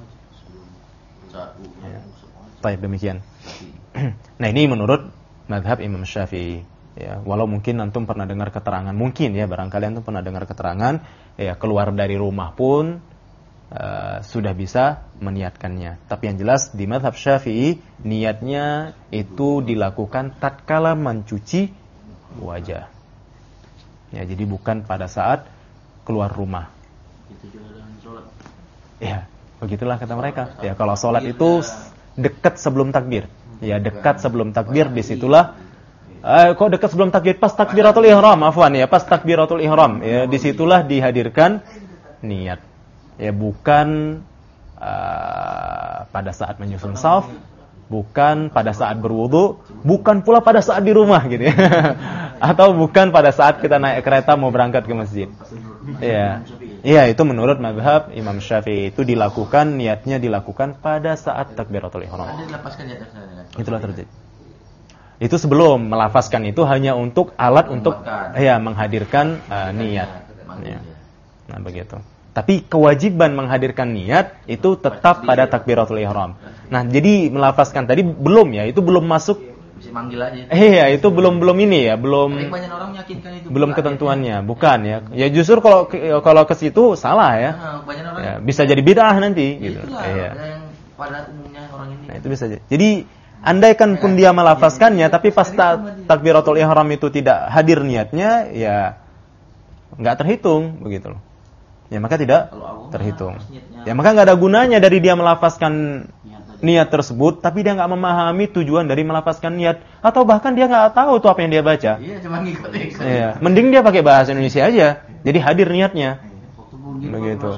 Ya. Baik, demikian. Nah, ini menurut mazhab Imam Syafi'i. Ya, walau mungkin antum pernah dengar keterangan, mungkin ya barangkali antum pernah dengar keterangan, ya keluar dari rumah pun sudah bisa meniatkannya. Tapi yang jelas di mazhab Syafi'i niatnya itu dilakukan tatkala mencuci wajah. Ya, jadi bukan pada saat keluar rumah. Itu juga dengan sholat. Ya, begitulah kata mereka. Ya, kalau sholat itu dekat sebelum takbir. Ya, dekat sebelum takbir, disitulah kok dekat sebelum takbir, pas takbiratul ihram, afwan ya, pas takbiratul ihram, ya disitulah dihadirkan niat. Ya, bukan pada saat menyusun shaf, bukan pada saat berwudu, bukan pula pada saat di rumah gitu ya. Atau bukan pada saat kita naik kereta mau berangkat ke masjid. Iya. Iya, itu menurut mazhab Imam Syafi'i itu dilakukan, niatnya dilakukan pada saat takbiratul ihram. Itulah terjadi. Itu sebelum melafazkan itu hanya untuk alat untuk menghadirkan niat. Ya. Nah, begitu. Tapi kewajiban menghadirkan niat itu tetap pada takbiratul ihram. Nah, jadi melafazkan tadi belum ya, itu belum masuk. Bisa manggil aja. Iya, itu belum ini ya, belum. Banyak orang meyakinkan itu. Belum ketentuannya, bukan ya. Ya justru kalau ke situ salah ya. Banyak orang. Ya, bisa jadi bid'ah nanti gitu. Iya. Yang pada umumnya orang ini. Nah, itu bisa jadi andaikan pun dia melafazkannya, tapi pas takbiratul ihram itu tidak hadir niatnya, ya nggak terhitung begitu loh. Ya maka tidak terhitung. Ya maka nggak ada gunanya dari dia melafazkan niat tersebut, tapi dia nggak memahami tujuan dari melafazkan niat, atau bahkan dia nggak tahu tuh apa yang dia baca. Iya, cuma ngikut. Iya, mending dia pakai bahasa Indonesia aja, jadi hadir niatnya. Begitu.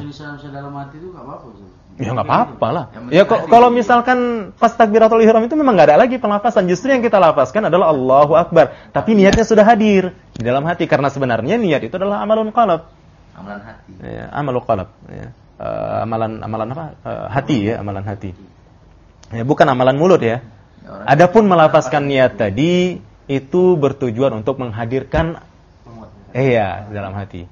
Ya nggak apa-apa lah. Ya kalau misalkan pas takbiratul ihram itu memang nggak ada lagi pelafazan, justru yang kita lafazkan adalah Allahu Akbar, tapi niatnya sudah hadir di dalam hati, karena sebenarnya niat itu adalah amalun qalb. Amalan hati. Ya, amalul qalb. Ya. Amalan apa? Hati ya, amalan hati. Ya, bukan amalan mulut ya. Adapun melafazkan niat tadi itu bertujuan untuk menghadirkan dalam hati.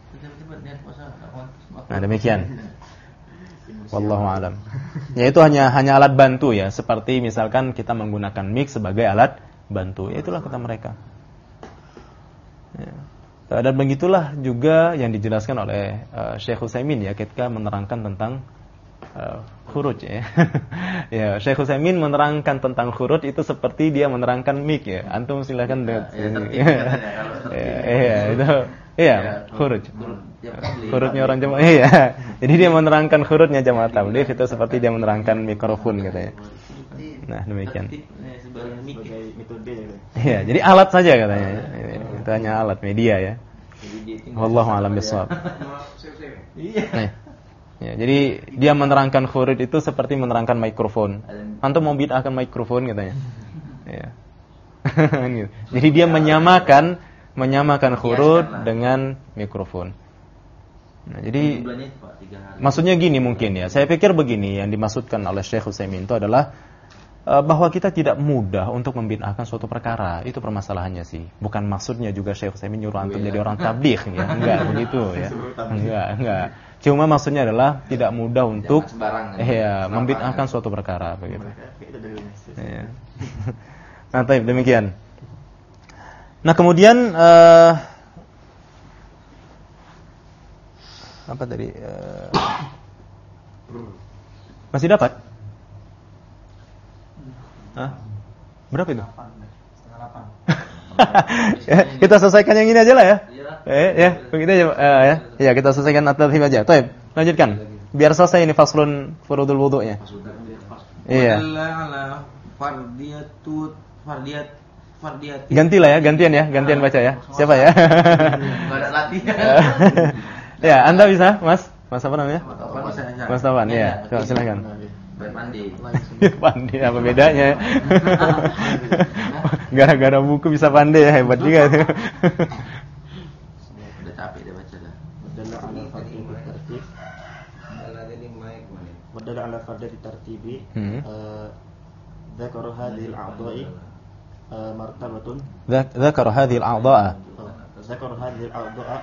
Nah, demikian. Wallahu alam. Ya, itu hanya alat bantu ya, seperti misalkan kita menggunakan mic sebagai alat bantu. Ya, itulah kata mereka. Ya. Dan begitulah juga yang dijelaskan oleh Syekh Utsaimin ya ketika menerangkan tentang khuruj ya. Ya, Syekh Utsaimin menerangkan tentang khuruj itu seperti dia menerangkan mic ya. Antum silakan khuruj. Khurujnya orang jamaah. Iya. Jadi dia menerangkan khurujnya jamaah tabligh itu seperti dia menerangkan mikrofon katanya. Nah, demikian. Iya, jadi alat saja katanya. Itu hanya alat media ya. Wallahu a'lam bishawab. Iya. Ya, jadi dia menerangkan khuruj itu seperti menerangkan mikrofon. Antum mau bid'ahkan mikrofon katanya. Ya. Jadi dia menyamakan khuruj dengan mikrofon. Nah, jadi maksudnya gini mungkin ya. Saya pikir begini yang dimaksudkan oleh Syekh Utsaimin itu adalah bahwa kita tidak mudah untuk membid'ahkan suatu perkara. Itu permasalahannya sih. Bukan maksudnya juga Syekh Utsaimin nyuruh antum jadi orang tabligh ya. Enggak begitu ya. Enggak. Cuma maksudnya adalah tidak mudah untuk membid'ahkan suatu perkara begitu. Ya. Nah, demikian. Nah, kemudian apa tadi? Masih dapat? Hah? Berapa itu? Kita selesaikan yang ini aja lah ya. Begitu aja ya. Ya, kita selesaikan at-tadhim aja. Baik, lanjutkan. Biar selesai ini faslun furudul wudu'nya. Iya. Fardiyat Fardiyati. Gantilah ya, gantian baca ya. Siapa ya? Enggak ada latihan. Ya, Anda bisa, Mas? Mas apa namanya? Apa Mas Taufan, ya. Coba silakan. Mandi. Pandai apa bedanya? Gara-gara buku bisa pandai ya, hebat juga. Udah capek dia baca dah. Wadalla ala fardhi tartib. Wadalla ala fardhi tartibi. Dzakara hadhil a'dha'i martabatun. Dzakara hadhil a'dha'a. Dzakara hadhil a'dha'a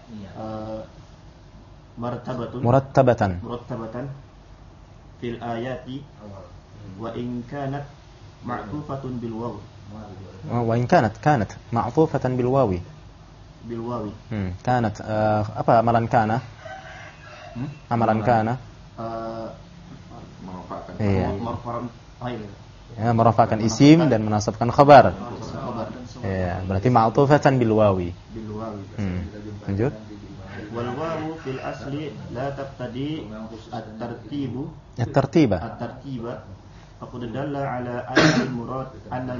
Murattabatan. Fil ayati wa in kanat ma'tufatun bil waw. Wa in kanat ma'tufatan bil wawi. Kanat apa amalan kana? Amalan kana Merupakan. iya. Ya, Merafakan isim dan menasabkan khabar. Iya, berarti ma'tufatan bil wawi. Lanjut. Wal wawu fil asli la taqtadi at-tartiba. Faqad dalla ala anna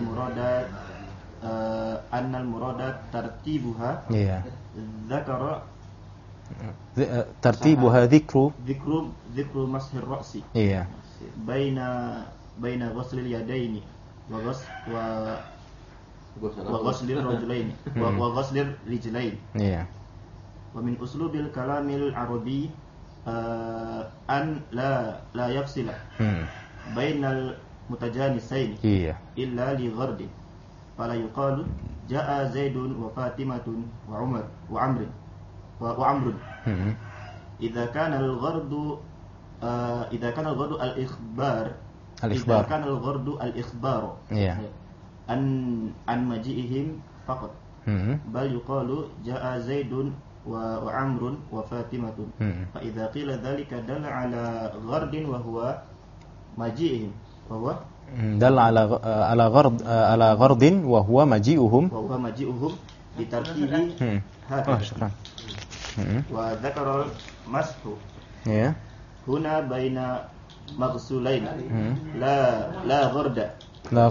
al-murad tartibuha. Iya. Dzakara Tartibuha dzikru. Dzikru mashir ra'si. Iya. Baina ghuslil yadaini wa ghuslir rajulaini wa ghuslir rijlaini. Iya. Wa min uslubil kalamil arabi an la yafsila bainal mutajanisaini illa li ghardin fala yuqalu jaa zaidun wa fatimatun wa umar wa amrun idza kana al-ghardu al-ikhbar an maji'ihim faqat bal yuqalu jaa zaidun wa amrun wa fatimatun fa idza qila dhalika dalla ala ghardin wa huwa maji'ihim wa huwa dalla ala ghardin wa huwa maji'uhum bi tartibi oh syukran wa dzakara mashu ya huna baina maghsulain la gharda la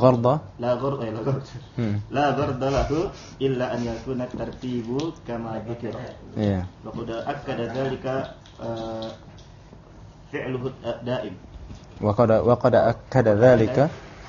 gharda lahu illa an yakuna tartibu kama dzikra. Iya. Wa qad akkada dzalika fi'luhu daim. Wa qad akkada dzalika.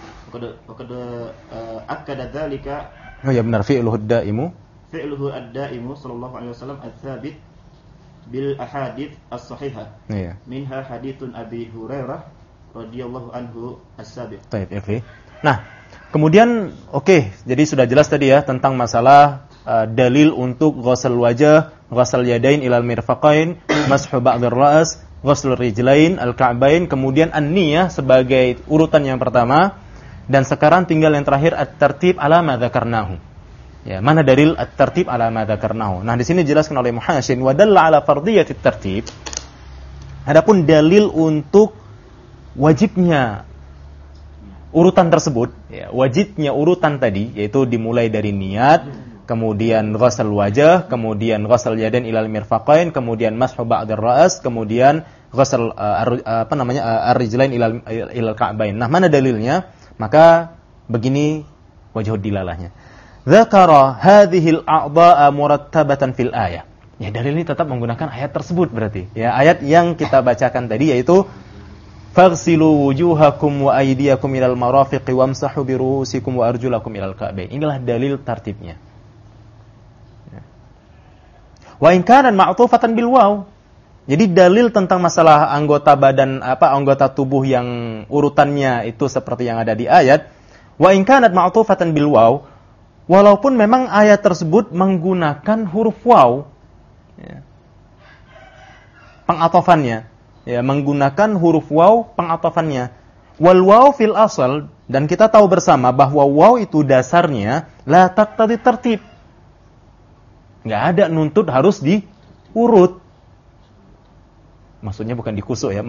Akkada dzalika. Oh ya benar, fi'luhu ad-daimu. Fi'luhu ad-daimu sallallahu alaihi wasallam ats-tsabit bil ahadits as-sahihah. Iya. Minha haditsun Abi Hurairah radhiyallahu anhu as-sabiq. Baik, oke. Nah, kemudian jadi sudah jelas tadi ya tentang masalah dalil untuk ghusl wajah, ghusl yadain ilal mirfaqain, mashu ba'dhir ra's, ghusl rijlain, al-ka'bain, kemudian an-niyah sebagai urutan yang pertama, dan sekarang tinggal yang terakhir at-tartib ala ma dzakarnahu. Ya, mana dalil at-tartib ala ma dzakarnahu? Nah, di sini dijelaskan oleh Muhassin wa dalla ala fardhiyatit tartib. Adapun dalil untuk wajibnya urutan tersebut, ya, wajibnya urutan tadi yaitu dimulai dari niat, kemudian ghusl wajah, kemudian ghusl yadain ilal mirfaqain, kemudian mashu ba'dhir ra's, kemudian ghusl ar-rijlain ilal ka'bain. Nah, mana dalilnya? Maka begini wajhud dilalahnya. Dzakara hadhil a'dha'a murattabatan fil ayah. Ya, dalil ini tetap menggunakan ayat tersebut berarti. Ya, ayat yang kita bacakan tadi yaitu faghsilu wujuhakum wa aydiyakum ilal marafiqi wamsahu bi ru'usikum wa arjulakum ilal ka'bain. Inilah dalil tartibnya. Wa in kana ma'tufatan bil waw. Jadi dalil tentang masalah anggota badan anggota tubuh yang urutannya itu seperti yang ada di ayat, wa in kana ma'tufatan bil waw, walaupun memang ayat tersebut menggunakan huruf waw, ya, pengatofannya. Ya, menggunakan huruf waw pengatofannya. Wal waw fil asal, dan kita tahu bersama bahwa waw itu dasarnya la taqtadi tertib. Enggak ada nuntut harus diurut. Maksudnya bukan dikusuk ya,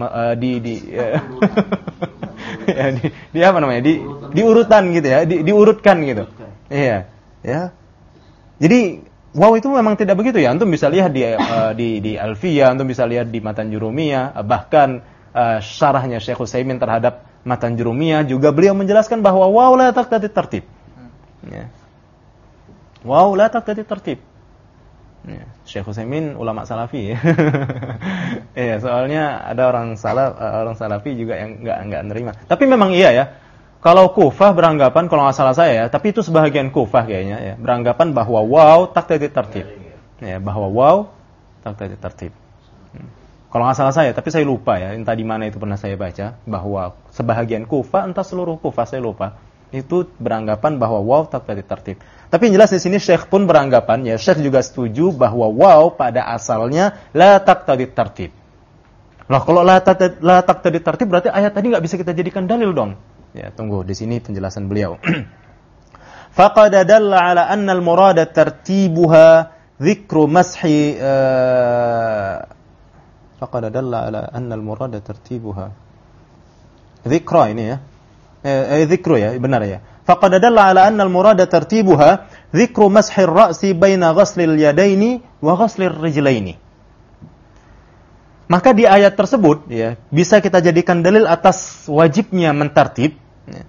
apa namanya? Diurutan gitu ya, diurutkan gitu. Iya, ya. Jadi wow itu memang tidak begitu ya. Antum bisa lihat di Alfiyah, antum bisa lihat di Matan Jurumiyah, bahkan syarahnya Syekh Utsaimin terhadap Matan Jurumiyah juga beliau menjelaskan bahwa waw la taqtadi tertib. Ya. Waw la taqtadi tartib. Ya. Syekh Utsaimin ulama salafi ya. Iya, soalnya ada orang salafi juga yang enggak nerima. Tapi memang iya ya. Kalau Kufah beranggapan, kalau nggak salah saya ya, tapi itu sebahagian Kufah kayaknya ya, beranggapan bahwa waw taqtadi tartib. Ya, bahwa waw taqtadi tartib. Kalau nggak salah saya, tapi saya lupa ya, entah di mana itu pernah saya baca, bahwa sebahagian Kufah, entah seluruh Kufah saya lupa, itu beranggapan bahwa waw taqtadi tartib. Tapi yang jelas di sini Syekh pun beranggapan, ya Syekh juga setuju bahwa waw pada asalnya la taqtadi tartib. Lah kalau la taqtadi tartib berarti ayat tadi nggak bisa kita jadikan dalil dong. Ya, tunggu di sini penjelasan beliau. Faqad dalla ala anna al-murada tartibuha dzikru mashi faqad dalla ala anna al-murada tartibuha. Dzikra ini ya. Dzikru ya, benar ya. Faqad dalla ala anna al-murada tartibuha dzikru mashi ar-ra'si baina ghasli al-yadaini wa ghasli ar-rijlaini. Maka di ayat tersebut ya bisa kita jadikan dalil atas wajibnya mentartib ya.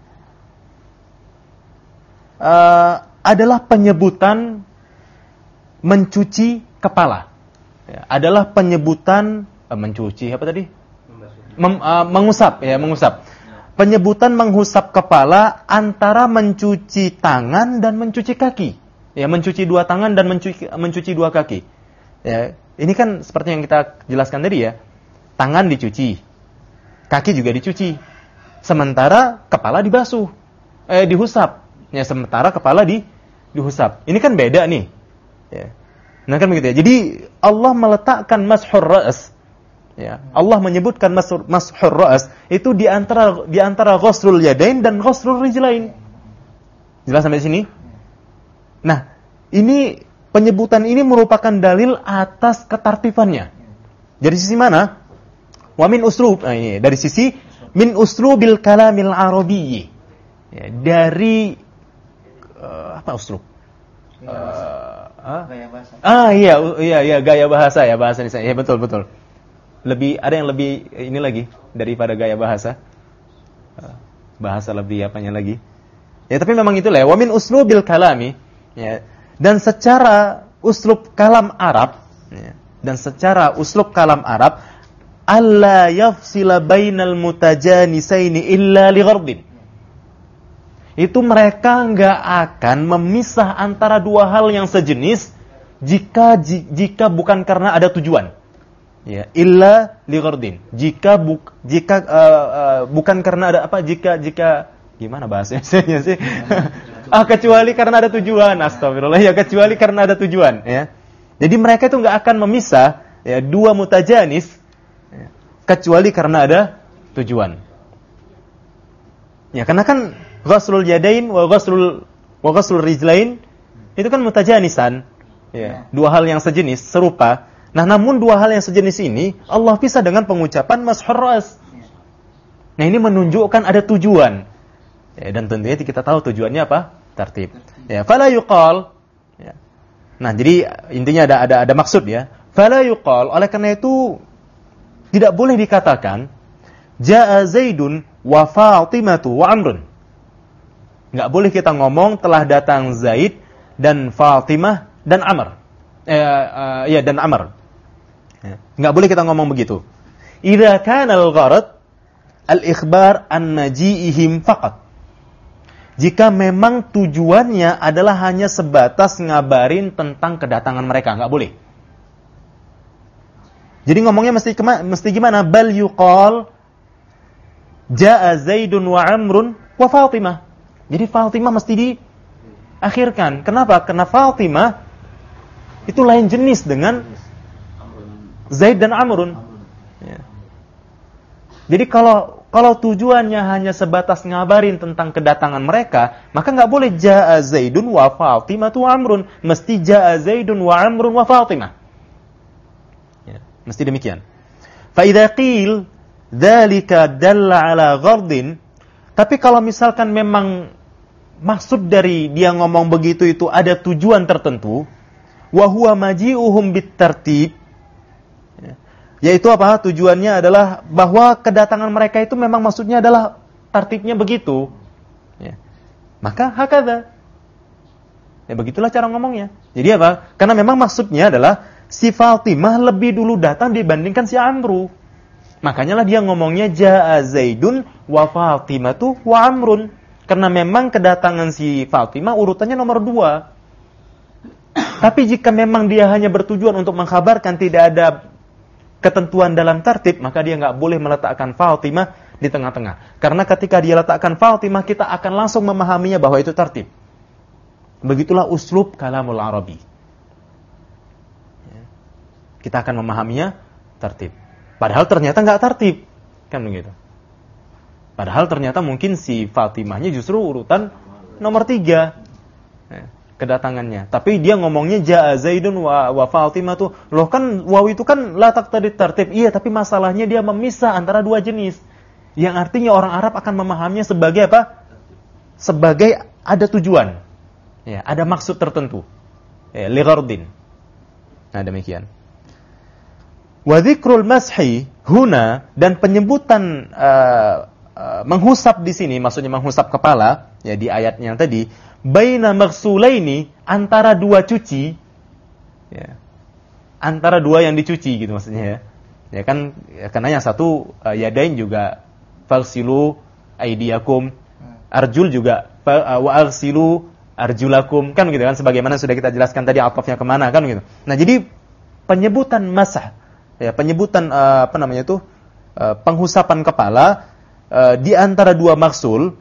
Adalah penyebutan mencuci kepala ya, adalah penyebutan mencuci apa tadi? Mengusap ya, mengusap. Penyebutan mengusap kepala antara mencuci tangan dan mencuci kaki. Ya, mencuci dua tangan dan mencuci dua kaki. Ya, ini kan seperti yang kita jelaskan tadi ya. Tangan dicuci, kaki juga dicuci. Sementara kepala dibasuh, dihusap. Ya, sementara kepala dihusap. Ini kan beda nih. Ya. Nah kan begitu ya. Jadi Allah meletakkan mashur ra's. Ya, Allah menyebutkan mashur ra's itu di antara ghuslul yadain dan ghuslul rijlain. Jelas sampai sini? Nah, ini penyebutan ini merupakan dalil atas ketartibannya. Dari sisi mana? Wa min uslub. Nah, ini dari sisi min uslubil kalamil arabiyyi. Ya, dari apa uslub? Gaya bahasa. Iya, gaya bahasa ya, bahasa ini saya. Ya, betul. Lebih ada yang lebih ini lagi daripada gaya bahasa. Bahasa lebih apanya lagi? Ya, tapi memang itulah ya. Wa min uslubil kalami, ya. Dan secara uslub kalam Arab, ya. Dan secara uslub kalam Arab, alla yafsila bainal mutajanisaini illa li ghardin. Itu mereka enggak akan memisah antara dua hal yang sejenis jika bukan karena ada tujuan. Ya, illa li ghardin. Jika bukan karena ada apa? Jika gimana bahasanya sih? Kecuali karena ada tujuan. Astagfirullah. Ya, kecuali karena ada tujuan, ya. Jadi mereka itu enggak akan memisah ya dua mutajanis ya, kecuali karena ada tujuan. Ya, karena kan ghuslul yadain wa ghuslul rijlain itu kan mutajanisan. Ya, dua hal yang sejenis, serupa. Nah, namun dua hal yang sejenis ini Allah pisah dengan pengucapan mashur ra's. Nah, ini menunjukkan ada tujuan. Ya, dan tentunya kita tahu tujuannya apa? Tartib. Ya, fala yuqal. Ya. Nah, jadi intinya ada maksud ya. Fala yuqal, oleh karena itu tidak boleh dikatakan jaa Zaidun wa Fatimatu wa Amrun. Enggak boleh kita ngomong telah datang Zaid dan Fatimah dan Amr. Dan Amr. Enggak boleh kita ngomong begitu. Idza kana al-gharad al-ikhbar an maji'ihim faqat. Jika memang tujuannya adalah hanya sebatas ngabarin tentang kedatangan mereka, enggak boleh. Jadi ngomongnya mesti gimana? Bal yuqal jaa Zaidun wa Amrun wa Fatimah. Jadi Fatimah mesti diakhirkan. Kenapa? Karena Fatimah itu lain jenis dengan Zaid dan Amrun. Ya. Jadi kalau tujuannya hanya sebatas ngabarin tentang kedatangan mereka, maka nggak boleh jaa Zaidun wa Fatimah wa Amrun. Mesti jaa Zaidun wa Amrun wa Fatimah. Ya, mesti demikian. Fa idza qil dzalika dalla ala ghardin. Tapi kalau misalkan memang maksud dari dia ngomong begitu itu ada tujuan tertentu, wa huwa maji'uhum bitartib, yaitu apa? Tujuannya adalah bahwa kedatangan mereka itu memang maksudnya adalah tartibnya begitu. Ya. Maka hakadha. Ya begitulah cara ngomongnya. Jadi apa? Karena memang maksudnya adalah si Fatimah lebih dulu datang dibandingkan si Amru. Makanya lah dia ngomongnya Ja'a Zaidun wa Fatimatu wa Amrun. Karena memang kedatangan si Fatimah urutannya nomor 2. Tapi jika memang dia hanya bertujuan untuk mengkhabarkan, tidak ada ketentuan dalam tertib, maka dia nggak boleh meletakkan Fatimah di tengah-tengah. Karena ketika dia letakkan Fatimah, kita akan langsung memahaminya bahwa itu tertib. Begitulah uslub kalamul Arabi. Kita akan memahaminya tertib. Padahal ternyata nggak tertib, kan begitu. Padahal ternyata mungkin si Fatimahnya justru urutan nomor 3 kedatangannya. Tapi dia ngomongnya Ja'a Zaidun wa Fatimah tuh, loh kan waw itu kan la taqtadi tertib. Iya, tapi masalahnya dia memisah antara 2 jenis. Yang artinya orang Arab akan memahaminya sebagai apa? Sebagai ada tujuan. Ya, ada maksud tertentu. Ya, li ghardin. Nah, demikian. Wa dzikrul mashi huna, dan penyebutan menghusap di sini, maksudnya menghusap kepala ya di ayatnya tadi, baina maghsulaini, antara 2 cuci ya. Antara 2 yang dicuci gitu maksudnya ya. Ya kan ya, karena yang satu yadain juga falsilu aidiyakum, arjul juga wa arsilu arjulakum, kan gitu kan, sebagaimana sudah kita jelaskan tadi atofnya kemana kan gitu. Nah, jadi penyebutan masah ya, penyebutan penghusapan kepala di antara 2 maksul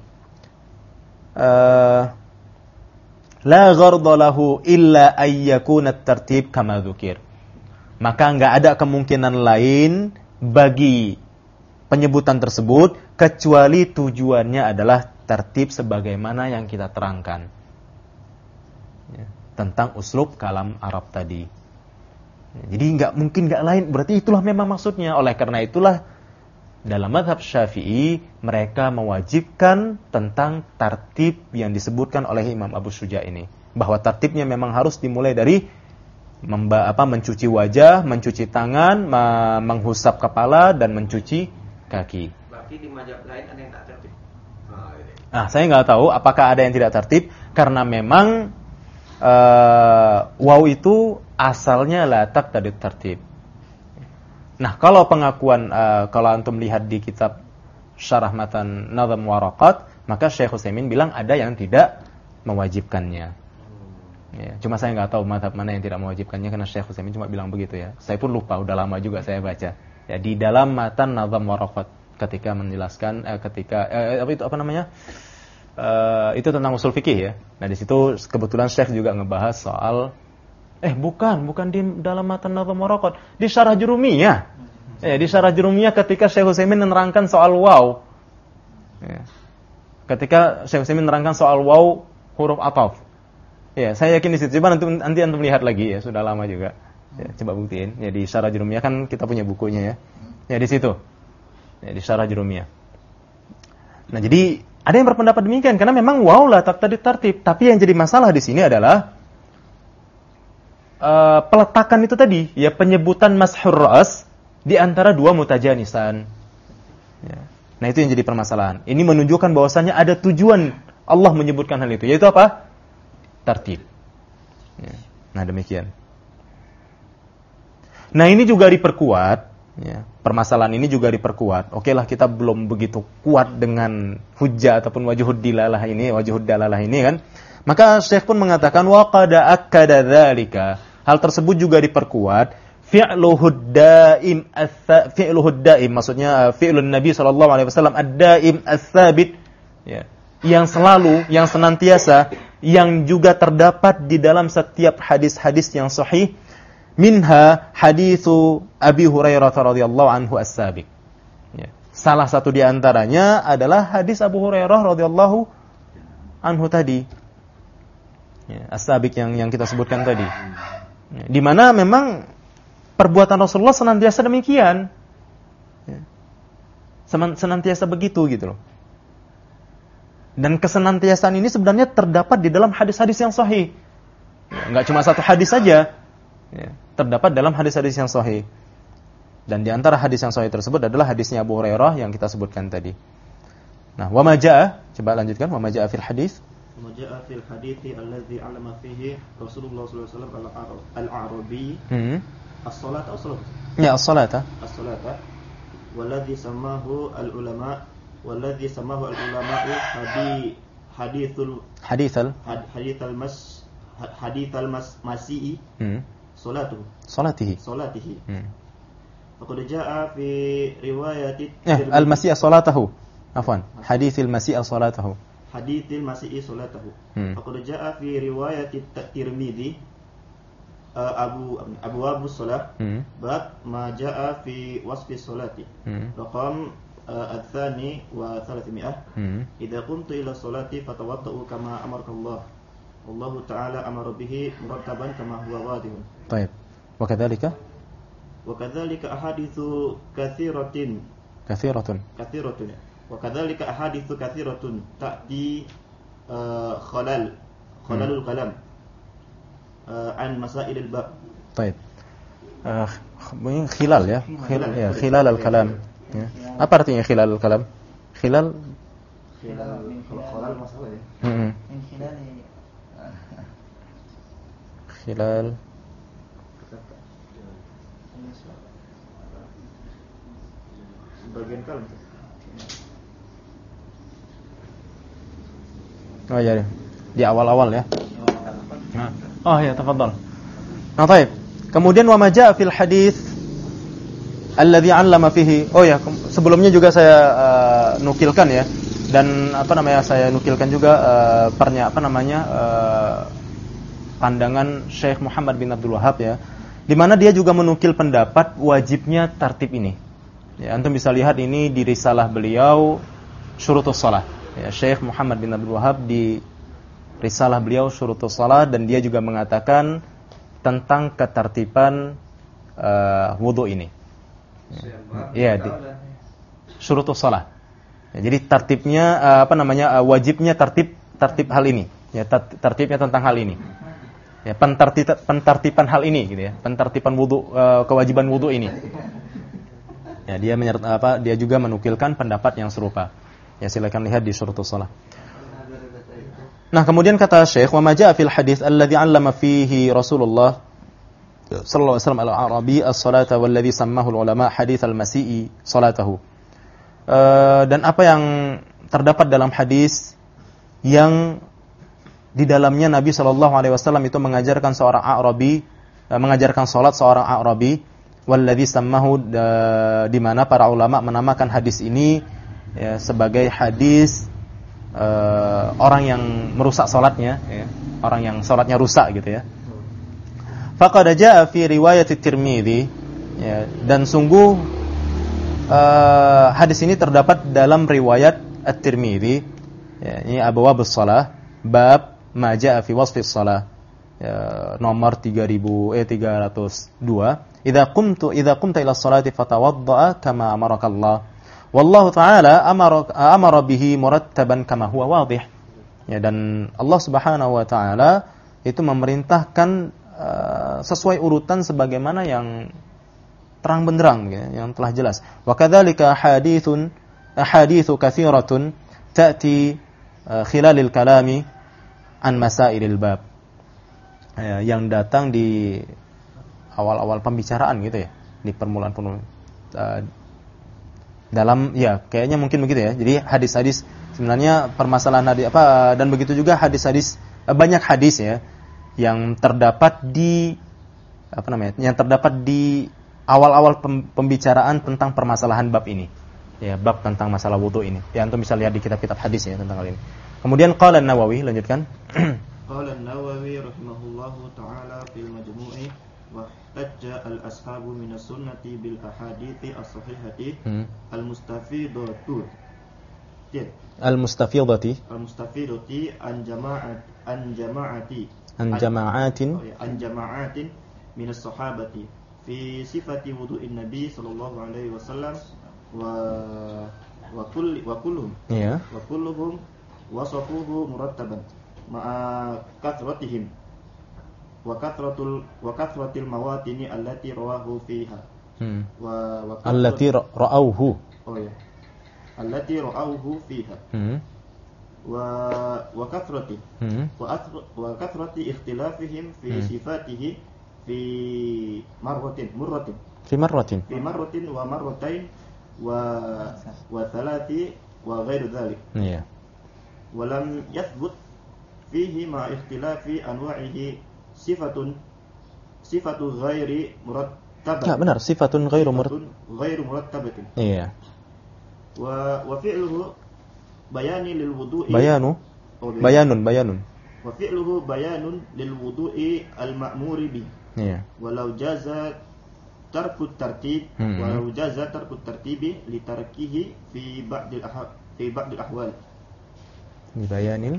la gharda lahu illa ayyakuna at-tartib kama dzukir. Maka enggak ada kemungkinan lain bagi penyebutan tersebut kecuali tujuannya adalah tertib sebagaimana yang kita terangkan ya, tentang uslub kalam Arab tadi. Jadi nggak lain, berarti itulah memang maksudnya. Oleh karena itulah dalam mazhab Syafi'i mereka mewajibkan tentang tartib yang disebutkan oleh Imam Abu Syuja ini, bahwa tartibnya memang harus dimulai dari mencuci wajah, mencuci tangan, menghusap kepala dan mencuci kaki. Berarti di mazhab lain ada yang tak tertib. Saya nggak tahu apakah ada yang tidak tertib, karena memang waw itu asalnya la taqtadi tertib. Nah, kalau pengakuan kalau antum lihat di kitab Syarah Matan Nazm Waraqat, maka Syekh Utsaimin bilang ada yang tidak mewajibkannya. Ya, cuma saya nggak tahu mazhab mana yang tidak mewajibkannya, karena Syekh Utsaimin cuma bilang begitu ya. Saya pun lupa, udah lama juga saya baca. Ya, di dalam Matan Nazm Waraqat ketika menjelaskan itu tentang usul fikih ya. Nah, di situ kebetulan Syekh juga ngebahas soal bukan di dalam Matan Nazm Waraqat, di Syarah Jurumiyah. Di Syarah Jurumiyah ketika Syekh Utsaimin menerangkan soal waw. Ya. Ketika Syekh Utsaimin menerangkan soal waw huruf ataf. Ya, saya yakin di situ. Coba nanti antum lihat lagi ya, sudah lama juga. Ya, coba buktiin. Ya, di Syarah Jurumiyah kan kita punya bukunya ya. Ya, di situ. Ya, di Syarah Jurumiyah. Nah, jadi ada yang berpendapat demikian karena memang waw la taqtadi tartib, tapi yang jadi masalah di sini adalah peletakan itu tadi, ya, penyebutan mashur ra's di antara 2 mutajanisan. Ya. Nah, itu yang jadi permasalahan. Ini menunjukkan bahwasanya ada tujuan Allah menyebutkan hal itu, yaitu apa? Tartib. Ya. Nah, demikian. Nah, ini juga diperkuat. Ya, permasalahan ini juga diperkuat. Oke lah, kita belum begitu kuat dengan hujjah ataupun wajhud dalalah ini kan. Maka Syekh pun mengatakan wa qad akkada dzalika. Hal tersebut juga diperkuat fi'luhud daim, maksudnya fi'lun Nabi sallallahu alaihi wasallam ad-daim ats-tsabit, ya, yang selalu, yang senantiasa, yang juga terdapat di dalam setiap hadis-hadis yang sahih. Minha haditsu Abi Hurairah radhiyallahu anhu as-sabiq. Ya. Salah satu di antaranya adalah hadis Abu Hurairah radhiyallahu anhu tadi. Ya, as-sabiq yang kita sebutkan tadi. Ya, di mana memang perbuatan Rasulullah senantiasa demikian. Ya. Senantiasa begitu gitu loh. Dan kesenantiasaan ini sebenarnya terdapat di dalam hadis-hadis yang sahih. Ya, enggak cuma satu hadis saja. Ya, terdapat dalam hadis-hadis yang sahih. Dan di antara hadis yang sahih tersebut adalah hadisnya Abu Hurairah yang kita sebutkan tadi. Nah, wa ma jaa, coba lanjutkan, wa ma jaa fil hadis. Maja'a fil hadithi alladhi 'allama fihi Rasulullah sallallahu alaihi wasallam al-Arabi as-salata as-salata. Ya, as-salata. As-salata walladhi samahu al-ulama hadithal masi'i salatihi. Faqad jaa'a fi riwayati al-masi'a salatahu. Afwan, hadithil masi'a salatahu. Hadithil masi'i salatahu. Faqad jaa'a fi riwayati Tirmidzi Abu Shalah bab ma jaa'a fi wasfi salati. Raqam al-thani wa 300. Idza qumtu ila salati fatawaddau kama amarakallah. Wallahu ta'ala amara bihi murattaban kama huwa wadihun. Baik. Wa kadzalika ahaditsu katsiratun. Wa kadzalika ahaditsu katsiratun ta'ti khalalul kalam an masailil bab. Baik. Khilal ya. Khilal al-kalam. Ya. Apa artinya khilal al-kalam? Khilal masalah ya. Khilal bagian kalam. Oh ya, di awal-awal ya. Oh ya, tafadhal. Nah, baik. Kemudian wa ma jaa fil hadits alladzi 'allama fihi. Oh ya, sebelumnya juga saya nukilkan ya. Dan saya nukilkan juga pandangan Syekh Muhammad bin Abdul Wahhab ya, di mana dia juga menukil pendapat wajibnya tartib ini. Ya, antum bisa lihat ini di risalah beliau Syurutus Shalah. Ya, Syekh Muhammad bin Abdul Wahhab di risalah beliau Syurutus Shalah, dan dia juga mengatakan tentang ketertiban wudu ini. Ya, di Syurutus Shalah. Ya, jadi tertibnya wajibnya tertib hal ini. Ya, tertibnya tentang hal ini. Ya, pentertiban hal ini gitu ya. Pentertiban wudu, kewajiban wudu ini. Ya, dia juga menukilkan pendapat yang serupa. Ya, silakan lihat di Syurutus Shalah. Nah, kemudian kata Syekh, wa ma jaa fil hadits alladzi 'allama fihi Rasulullah sallallahu alaihi wasallam al-Arabi as-salata walladzi sammahu al-ulama haditsal masi'i salatahu. Dan apa yang terdapat dalam hadis yang di dalamnya Nabi sallallahu alaihi wasallam itu mengajarkan seorang Arabi, mengajarkan salat seorang Arabi, walladzi sammahu, di mana para ulama menamakan hadis ini ya, sebagai hadis orang yang merusak salatnya ya, orang yang salatnya rusak gitu ya. Faqad jaa fi riwayat Tirmidzi ya, dan sungguh hadis ini terdapat dalam riwayat At-Tirmidzi ya, ini abwabus shalah bab ma jaa fi wasfis shalah ya, nomor 302. Idza qumta ila sholati fatawaddaa kama amarakallah. Wallahu ta'ala amara bihi murattaban kama huwa wadih. Ya, dan Allah Subhanahu wa taala itu memerintahkan sesuai urutan sebagaimana yang terang benderang ya, yang telah jelas. Wa kadzalika ahaditsu katsiratun ta'ti khilalil kalami an masailil bab. Ya, yang datang di awal-awal pembicaraan gitu ya, di permulaan dalam ya kayaknya mungkin begitu ya. Jadi hadis-hadis sebenarnya permasalahan hadis dan begitu juga hadis-hadis, banyak hadis ya yang terdapat di yang terdapat di awal-awal pembicaraan tentang permasalahan bab ini. Ya, bab tentang masalah wudu ini. Ya, antum bisa lihat di kitab-kitab hadis ya tentang hal ini. Kemudian qala An-Nawawi, lanjutkan. Qala An-Nawawi rahimahullahu taala fil majmu'i wa tajja al-ashabu min as-sunnati bil ahadithi as-sahihati al-mustafidatu. Al-mustafidati an jama'atin min as-sahabati fi sifati wudu'in nabi sallallahu alaihi wasallam wa kulluhum wasafuhu murattaban ma'a kathratihim wa kathratil mawatini allati rawahu fiha allati ra'awhu fiha wa kathrati wa kathrati ikhtilafihim fi sifatihi fi marratin wa marratain wa thalati wa ghairu dhalik. Iya. Wa lam yathbut fihi ma ikhtilafi anwa'ihi sifatu ghairi murattabah. Nah, benar, sifatun ghairu murattabatin. Iya. Wa fi'luhu bayani lil wudu'i bayanun wa fi'luhu bayanun lil wudu'i al ma'muri bi. Iya. Walau jaza tarkut tartibi li tarkihi fi ba'dil ahwal. Bayanil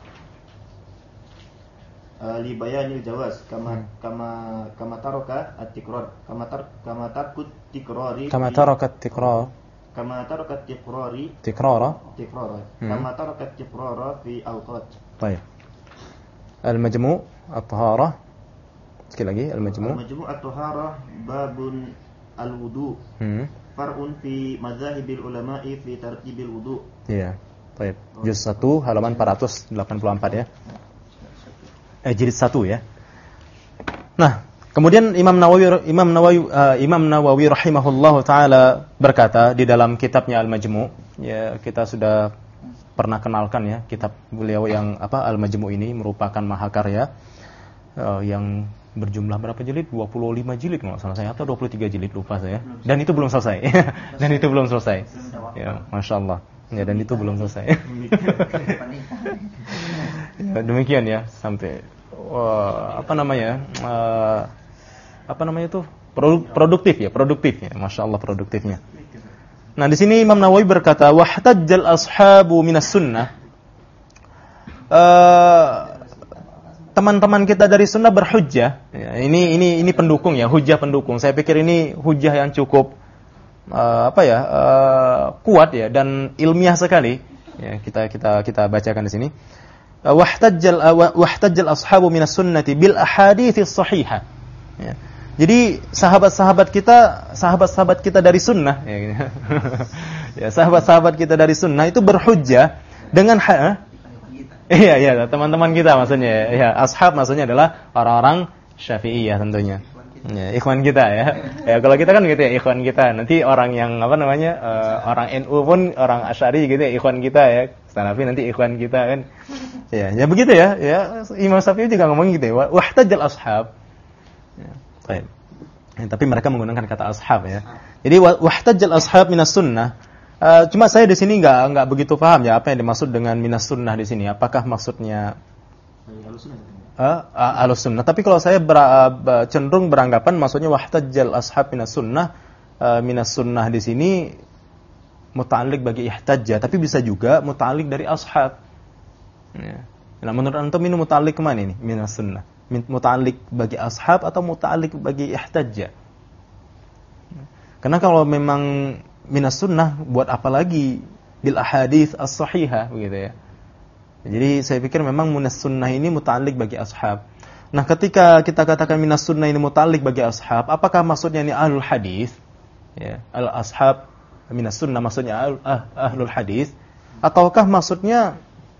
li bayanil jawaz kama taraka at-tikrar kama tarkut tikrari kama tarakat tikrara kama tarakat tikrara fi awqat. Baik. Al-majmu' at-taharah. Sekali lagi al-majmu' at-taharah babun al-wudu. Far'un fi madzahibil ulama'i fi tartibil wudu. Iya. Baik. Juz 1 halaman 484 ya. Jilid 1 ya. Nah, kemudian Imam Nawawi rahimahullahu taala berkata di dalam kitabnya Al-Majmu', ya kita sudah pernah kenalkan ya kitab beliau yang Al-Majmu' ini merupakan mahakarya yang berjumlah berapa jilid? 25 jilid kalau salah saya, atau 23 jilid lupa saya. Dan itu belum selesai. Ya, Masya Allah. Ya, dan itu belum selesai. Ya, demikian ya sampai produktif ya, Masya Allah produktifnya. Nah, di sini Imam Nawawi berkata, wahtajjal ashabu minas sunnah. Teman-teman kita dari sunnah berhujjah. Ya, ini pendukung ya, hujjah pendukung. Saya pikir ini hujjah yang cukup kuat ya dan ilmiah sekali. Ya, kita bacakan di sini. Wahtajjal ashabu minas sunnati bil ahaditsis shahihah. Ya. Jadi sahabat-sahabat kita dari sunnah ya, gitu. Ya, sahabat-sahabat kita dari sunnah itu berhujjah dengan iya, teman-teman kita maksudnya. Ya, ashab maksudnya adalah orang-orang Syafi'iyah tentunya. Ya, ikhwan kita ya. Ya, kalau kita kan gitu ya, ikhwan kita. Nanti orang yang orang NU pun orang Asy'ari gitu ya, ikhwan kita ya. Salafi nanti ikhwan kita kan. Ya begitu ya. Ya, Imam Syafi'i juga ngomong gitu ya. Wahtajjal ashab. Ya, baik. Ya, tapi mereka menggunakan kata ashab ya. Jadi wahtajjal ashab minas sunnah. Cuma saya di sini enggak begitu paham ya apa yang dimaksud dengan minas sunnah di sini. Apakah maksudnya Ahlus sunnah? Tapi kalau saya cenderung beranggapan maksudnya wahtajjal ashab minas sunnah di sini muta'alliq bagi ihtajja, tapi bisa juga muta'alliq dari ashab. Ya. Nah, menurut antum ini muta'alliq kemana ini? Minas sunnah. Muta'alliq bagi ashab atau muta'alliq bagi ihtajja? Karena kalau memang minas sunnah, buat apa lagi bil ahadits as-sahihah begitu ya. Jadi saya pikir memang minas sunnah ini muta'alliq bagi ashab. Nah, ketika kita katakan minas sunnah ini muta'alliq bagi ashab, apakah maksudnya ini ahlul hadis? Ya, al-ashab minas sunnah maksudnya ahlul hadis, ataukah maksudnya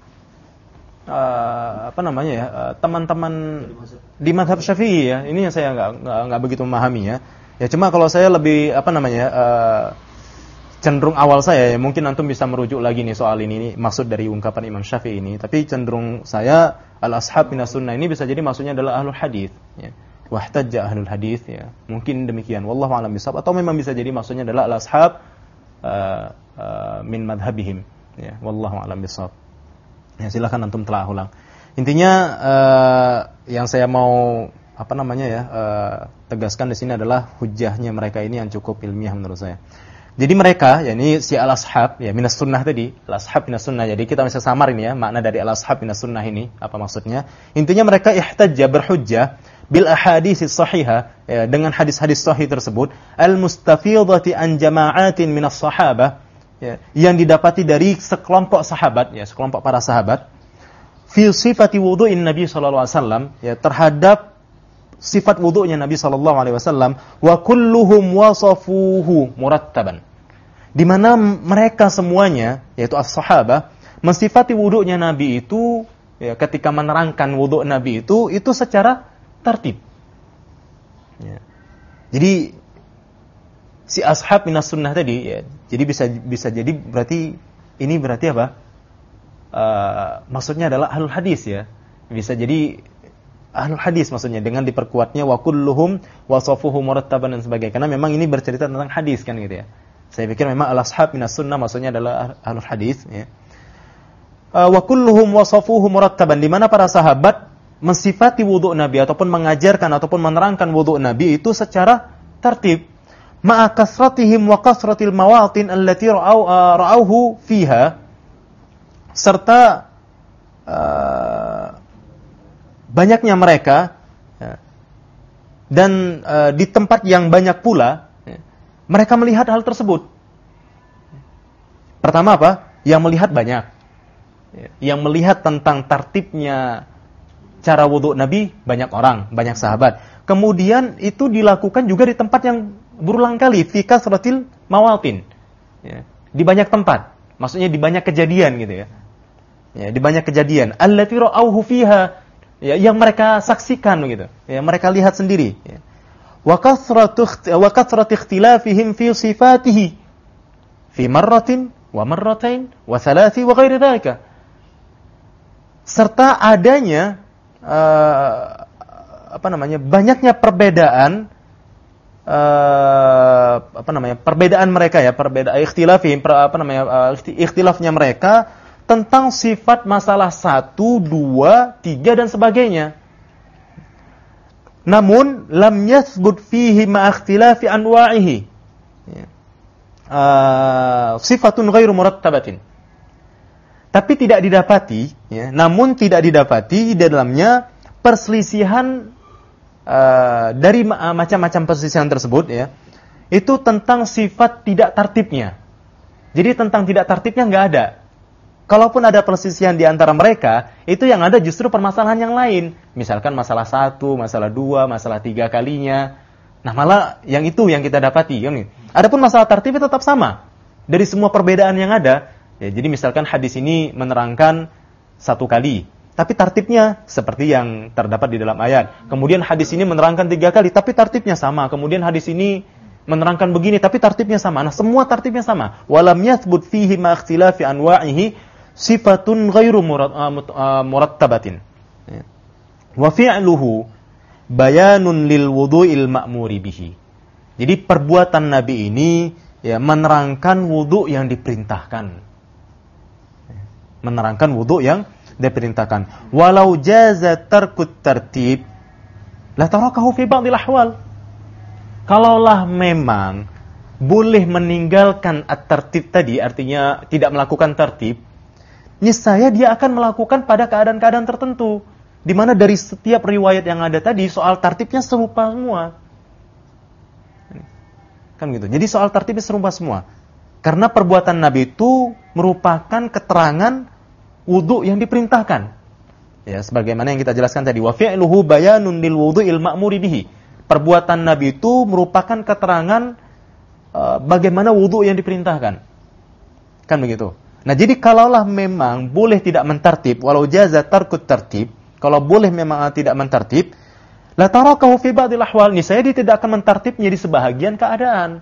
teman-teman di mazhab Syafi'i ya? Ini yang saya enggak begitu memahami ya. Ya cuma kalau saya lebih cenderung awal saya ya, mungkin antum bisa merujuk lagi nih soal ini maksud dari ungkapan Imam Syafi'i ini, tapi cenderung saya al-ashab minas sunnah ini bisa jadi maksudnya adalah ahlul hadis ya. Wahtajja ahlul hadis ya. Mungkin demikian, wallahu a'lam bishawab, atau memang bisa jadi maksudnya adalah al-ashab min madhabihim ya, wallahu a'lam bishawab. Ya, silakan antum telah ulang. Intinya yang saya mau tegaskan di sini adalah hujjahnya mereka ini yang cukup ilmiah menurut saya. Jadi mereka, yakni si al-ashab ya minas sunnah tadi, al-ashab minas sunnah. Jadi kita bisa samar ini ya, makna dari al-ashab minas sunnah ini apa maksudnya? Intinya mereka ihtajja, berhujjah bil ahaditsis shahihah ya, dengan hadis-hadis sahih tersebut al-mustafidati an jama'atin minas sahabah ya, yang didapati dari sekelompok sahabat ya, sekelompok para sahabat fi sifati wudu'in Nabi sallallahu alaihi wasallam ya, terhadap sifat wudu'nya Nabi sallallahu alaihi wasallam, wa kulluhum wasafuhu murattaban, di mana mereka semuanya yaitu as-sahabah mensifati wudunya Nabi itu, ya, ketika menerangkan wudu Nabi itu secara tertib. Ya. Jadi si ashab minas sunnah tadi, ya, jadi bisa jadi berarti ini berarti apa? Maksudnya adalah ahlul hadis, ya. Bisa jadi ahlul hadis maksudnya dengan diperkuatnya wa kulluhum wasafuhu murattaban dan sebagainya. Karena memang ini bercerita tentang hadis kan gitu ya. Saya pikir memang al-ashab minas sunnah maksudnya adalah ahlul hadis, ya. Wa kulluhum wasafuhu murattaban, di mana para sahabat mensifati wudu Nabi ataupun mengajarkan ataupun menerangkan wudu Nabi itu secara tertib. Ma'a kasratihim wa kasratil mawatin allati ra'auhu fiha, serta banyaknya mereka, ya, dan di tempat yang banyak pula, ya, mereka melihat hal tersebut. Pertama apa? Yang melihat banyak, ya, yang melihat tentang tertibnya cara wudu Nabi banyak orang, banyak sahabat. Kemudian itu dilakukan juga di tempat yang berulang kali, fi kasratil mawatin, ya, di banyak tempat. Maksudnya di banyak kejadian gitu ya. Ya, di banyak kejadian. Allati ra'auhu fiha, ya, yang mereka saksikan gitu. Ya, mereka lihat sendiri, ya. Wa kathratu ikhtilafihim fi sifatihi fi marratin wa marratain wa thalathi wa ghairi dzalika. Serta adanya banyaknya perbedaan perbedaan mereka, ya, perbedaan ikhtilafihim, ikhtilafnya mereka tentang sifat masalah 1, 2, 3 dan sebagainya. Namun lam yathbut fihi ma ikhtilafi anwa'ihi, sifatun ghairu murattabatin. Tapi tidak didapati, ya, namun tidak didapati di dalamnya perselisihan dari macam-macam perselisihan tersebut, ya, itu tentang sifat tidak tertibnya. Jadi tentang tidak tertibnya nggak ada. Kalaupun ada perselisihan di antara mereka, itu yang ada justru permasalahan yang lain. Misalkan masalah 1, masalah 2, masalah 3 kalinya. Nah, malah yang itu yang kita dapati. Adapun masalah tertib tetap sama. Dari semua perbedaan yang ada, ya, jadi misalkan hadis ini menerangkan 1 kali, tapi tertibnya seperti yang terdapat di dalam ayat. Kemudian hadis ini menerangkan 3 kali, tapi tertibnya sama. Kemudian hadis ini menerangkan begini, tapi tertibnya sama. Nah, semua tertibnya sama. Walam yathbut fihi ma ikhtilafi anwa'ihi sifatun ghairu murattabatin. Wa fi'luhu bayanun lil wudu'il ma'muri bihi. Jadi perbuatan Nabi ini, ya, menerangkan wudu yang diperintahkan. Menerangkan wudu yang diperintahkan. Walau jaza tarkut tertib la tarakahu fi ba'dil ahwal. Kalaulah memang boleh meninggalkan at-tertib tadi, artinya tidak melakukan tertib, niscaya dia akan melakukan pada keadaan-keadaan tertentu, di mana dari setiap riwayat yang ada tadi soal tertibnya serupa semua. Kan gitu. Jadi soal tertibnya serupa semua. Karena perbuatan Nabi itu merupakan keterangan wudu yang diperintahkan. Ya, sebagaimana yang kita jelaskan tadi, wa fi'luhu bayanun lil wudu'il ma'muri bihi. Perbuatan Nabi itu merupakan keterangan bagaimana wudu yang diperintahkan. Kan begitu. Nah, jadi kalaulah memang boleh tidak mentertib, walau jaza tarkut tertib, kalau boleh memang tidak mentertib, la tarakahu fi ba'dil ahwal, niscaya dia tidak akan mentertibnya di sebahagian keadaan.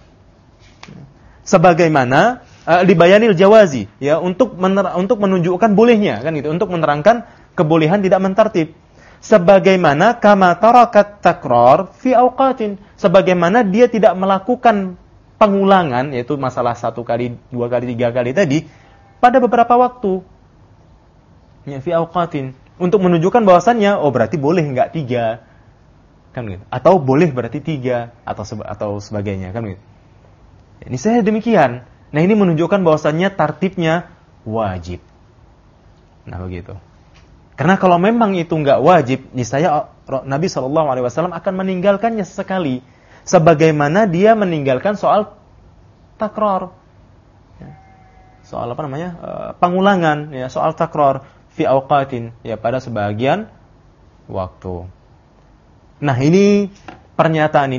Sebagaimana dibayanil jawazi, ya, untuk menunjukkan bolehnya, kan gitu, untuk menerangkan kebolehan tidak mentertib. Sebagaimana kama tarakat takrar fi awqatin, sebagaimana dia tidak melakukan pengulangan, yaitu masalah 1 kali, 2 kali, 3 kali tadi, pada beberapa waktu, ya, fi awqatin, untuk menunjukkan bahwasannya, oh berarti boleh enggak 3, kan gitu, atau boleh berarti 3 atau sebagainya, kan gitu. Ini saya demikian. Nah, ini menunjukkan bahwasannya tartibnya wajib. Nah, begitu. Karena kalau memang itu enggak wajib, niscaya Nabi SAW akan meninggalkannya sesekali, sebagaimana dia meninggalkan soal takrar, soal pengulangan, ya, soal takrar fi awqatin, ya, pada sebagian waktu. Nah, ini pernyataan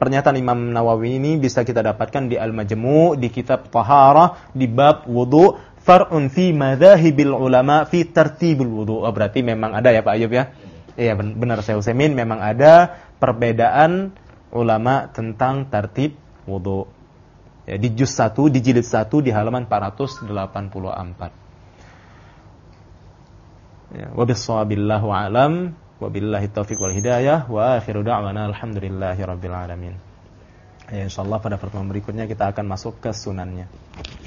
Imam Nawawi ini bisa kita dapatkan di Al-Majmu', di kitab Taharah, di bab wudu, far'un fi madzahibil ulama fi tartibul wudu. Oh, berarti memang ada ya Pak Ayub ya? Iya benar Syekh Utsaimin, memang ada perbedaan ulama tentang tartib wudu. Ya, di juz 1, di jilid 1 di halaman 484. Ya, wa bis-shawabillahu a'lam wa billahi taufiq wal hidayah wa akhiru da'wana alhamdulillahi rabbil alamin. Ya, insyaallah pada pertemuan berikutnya kita akan masuk ke sunannya.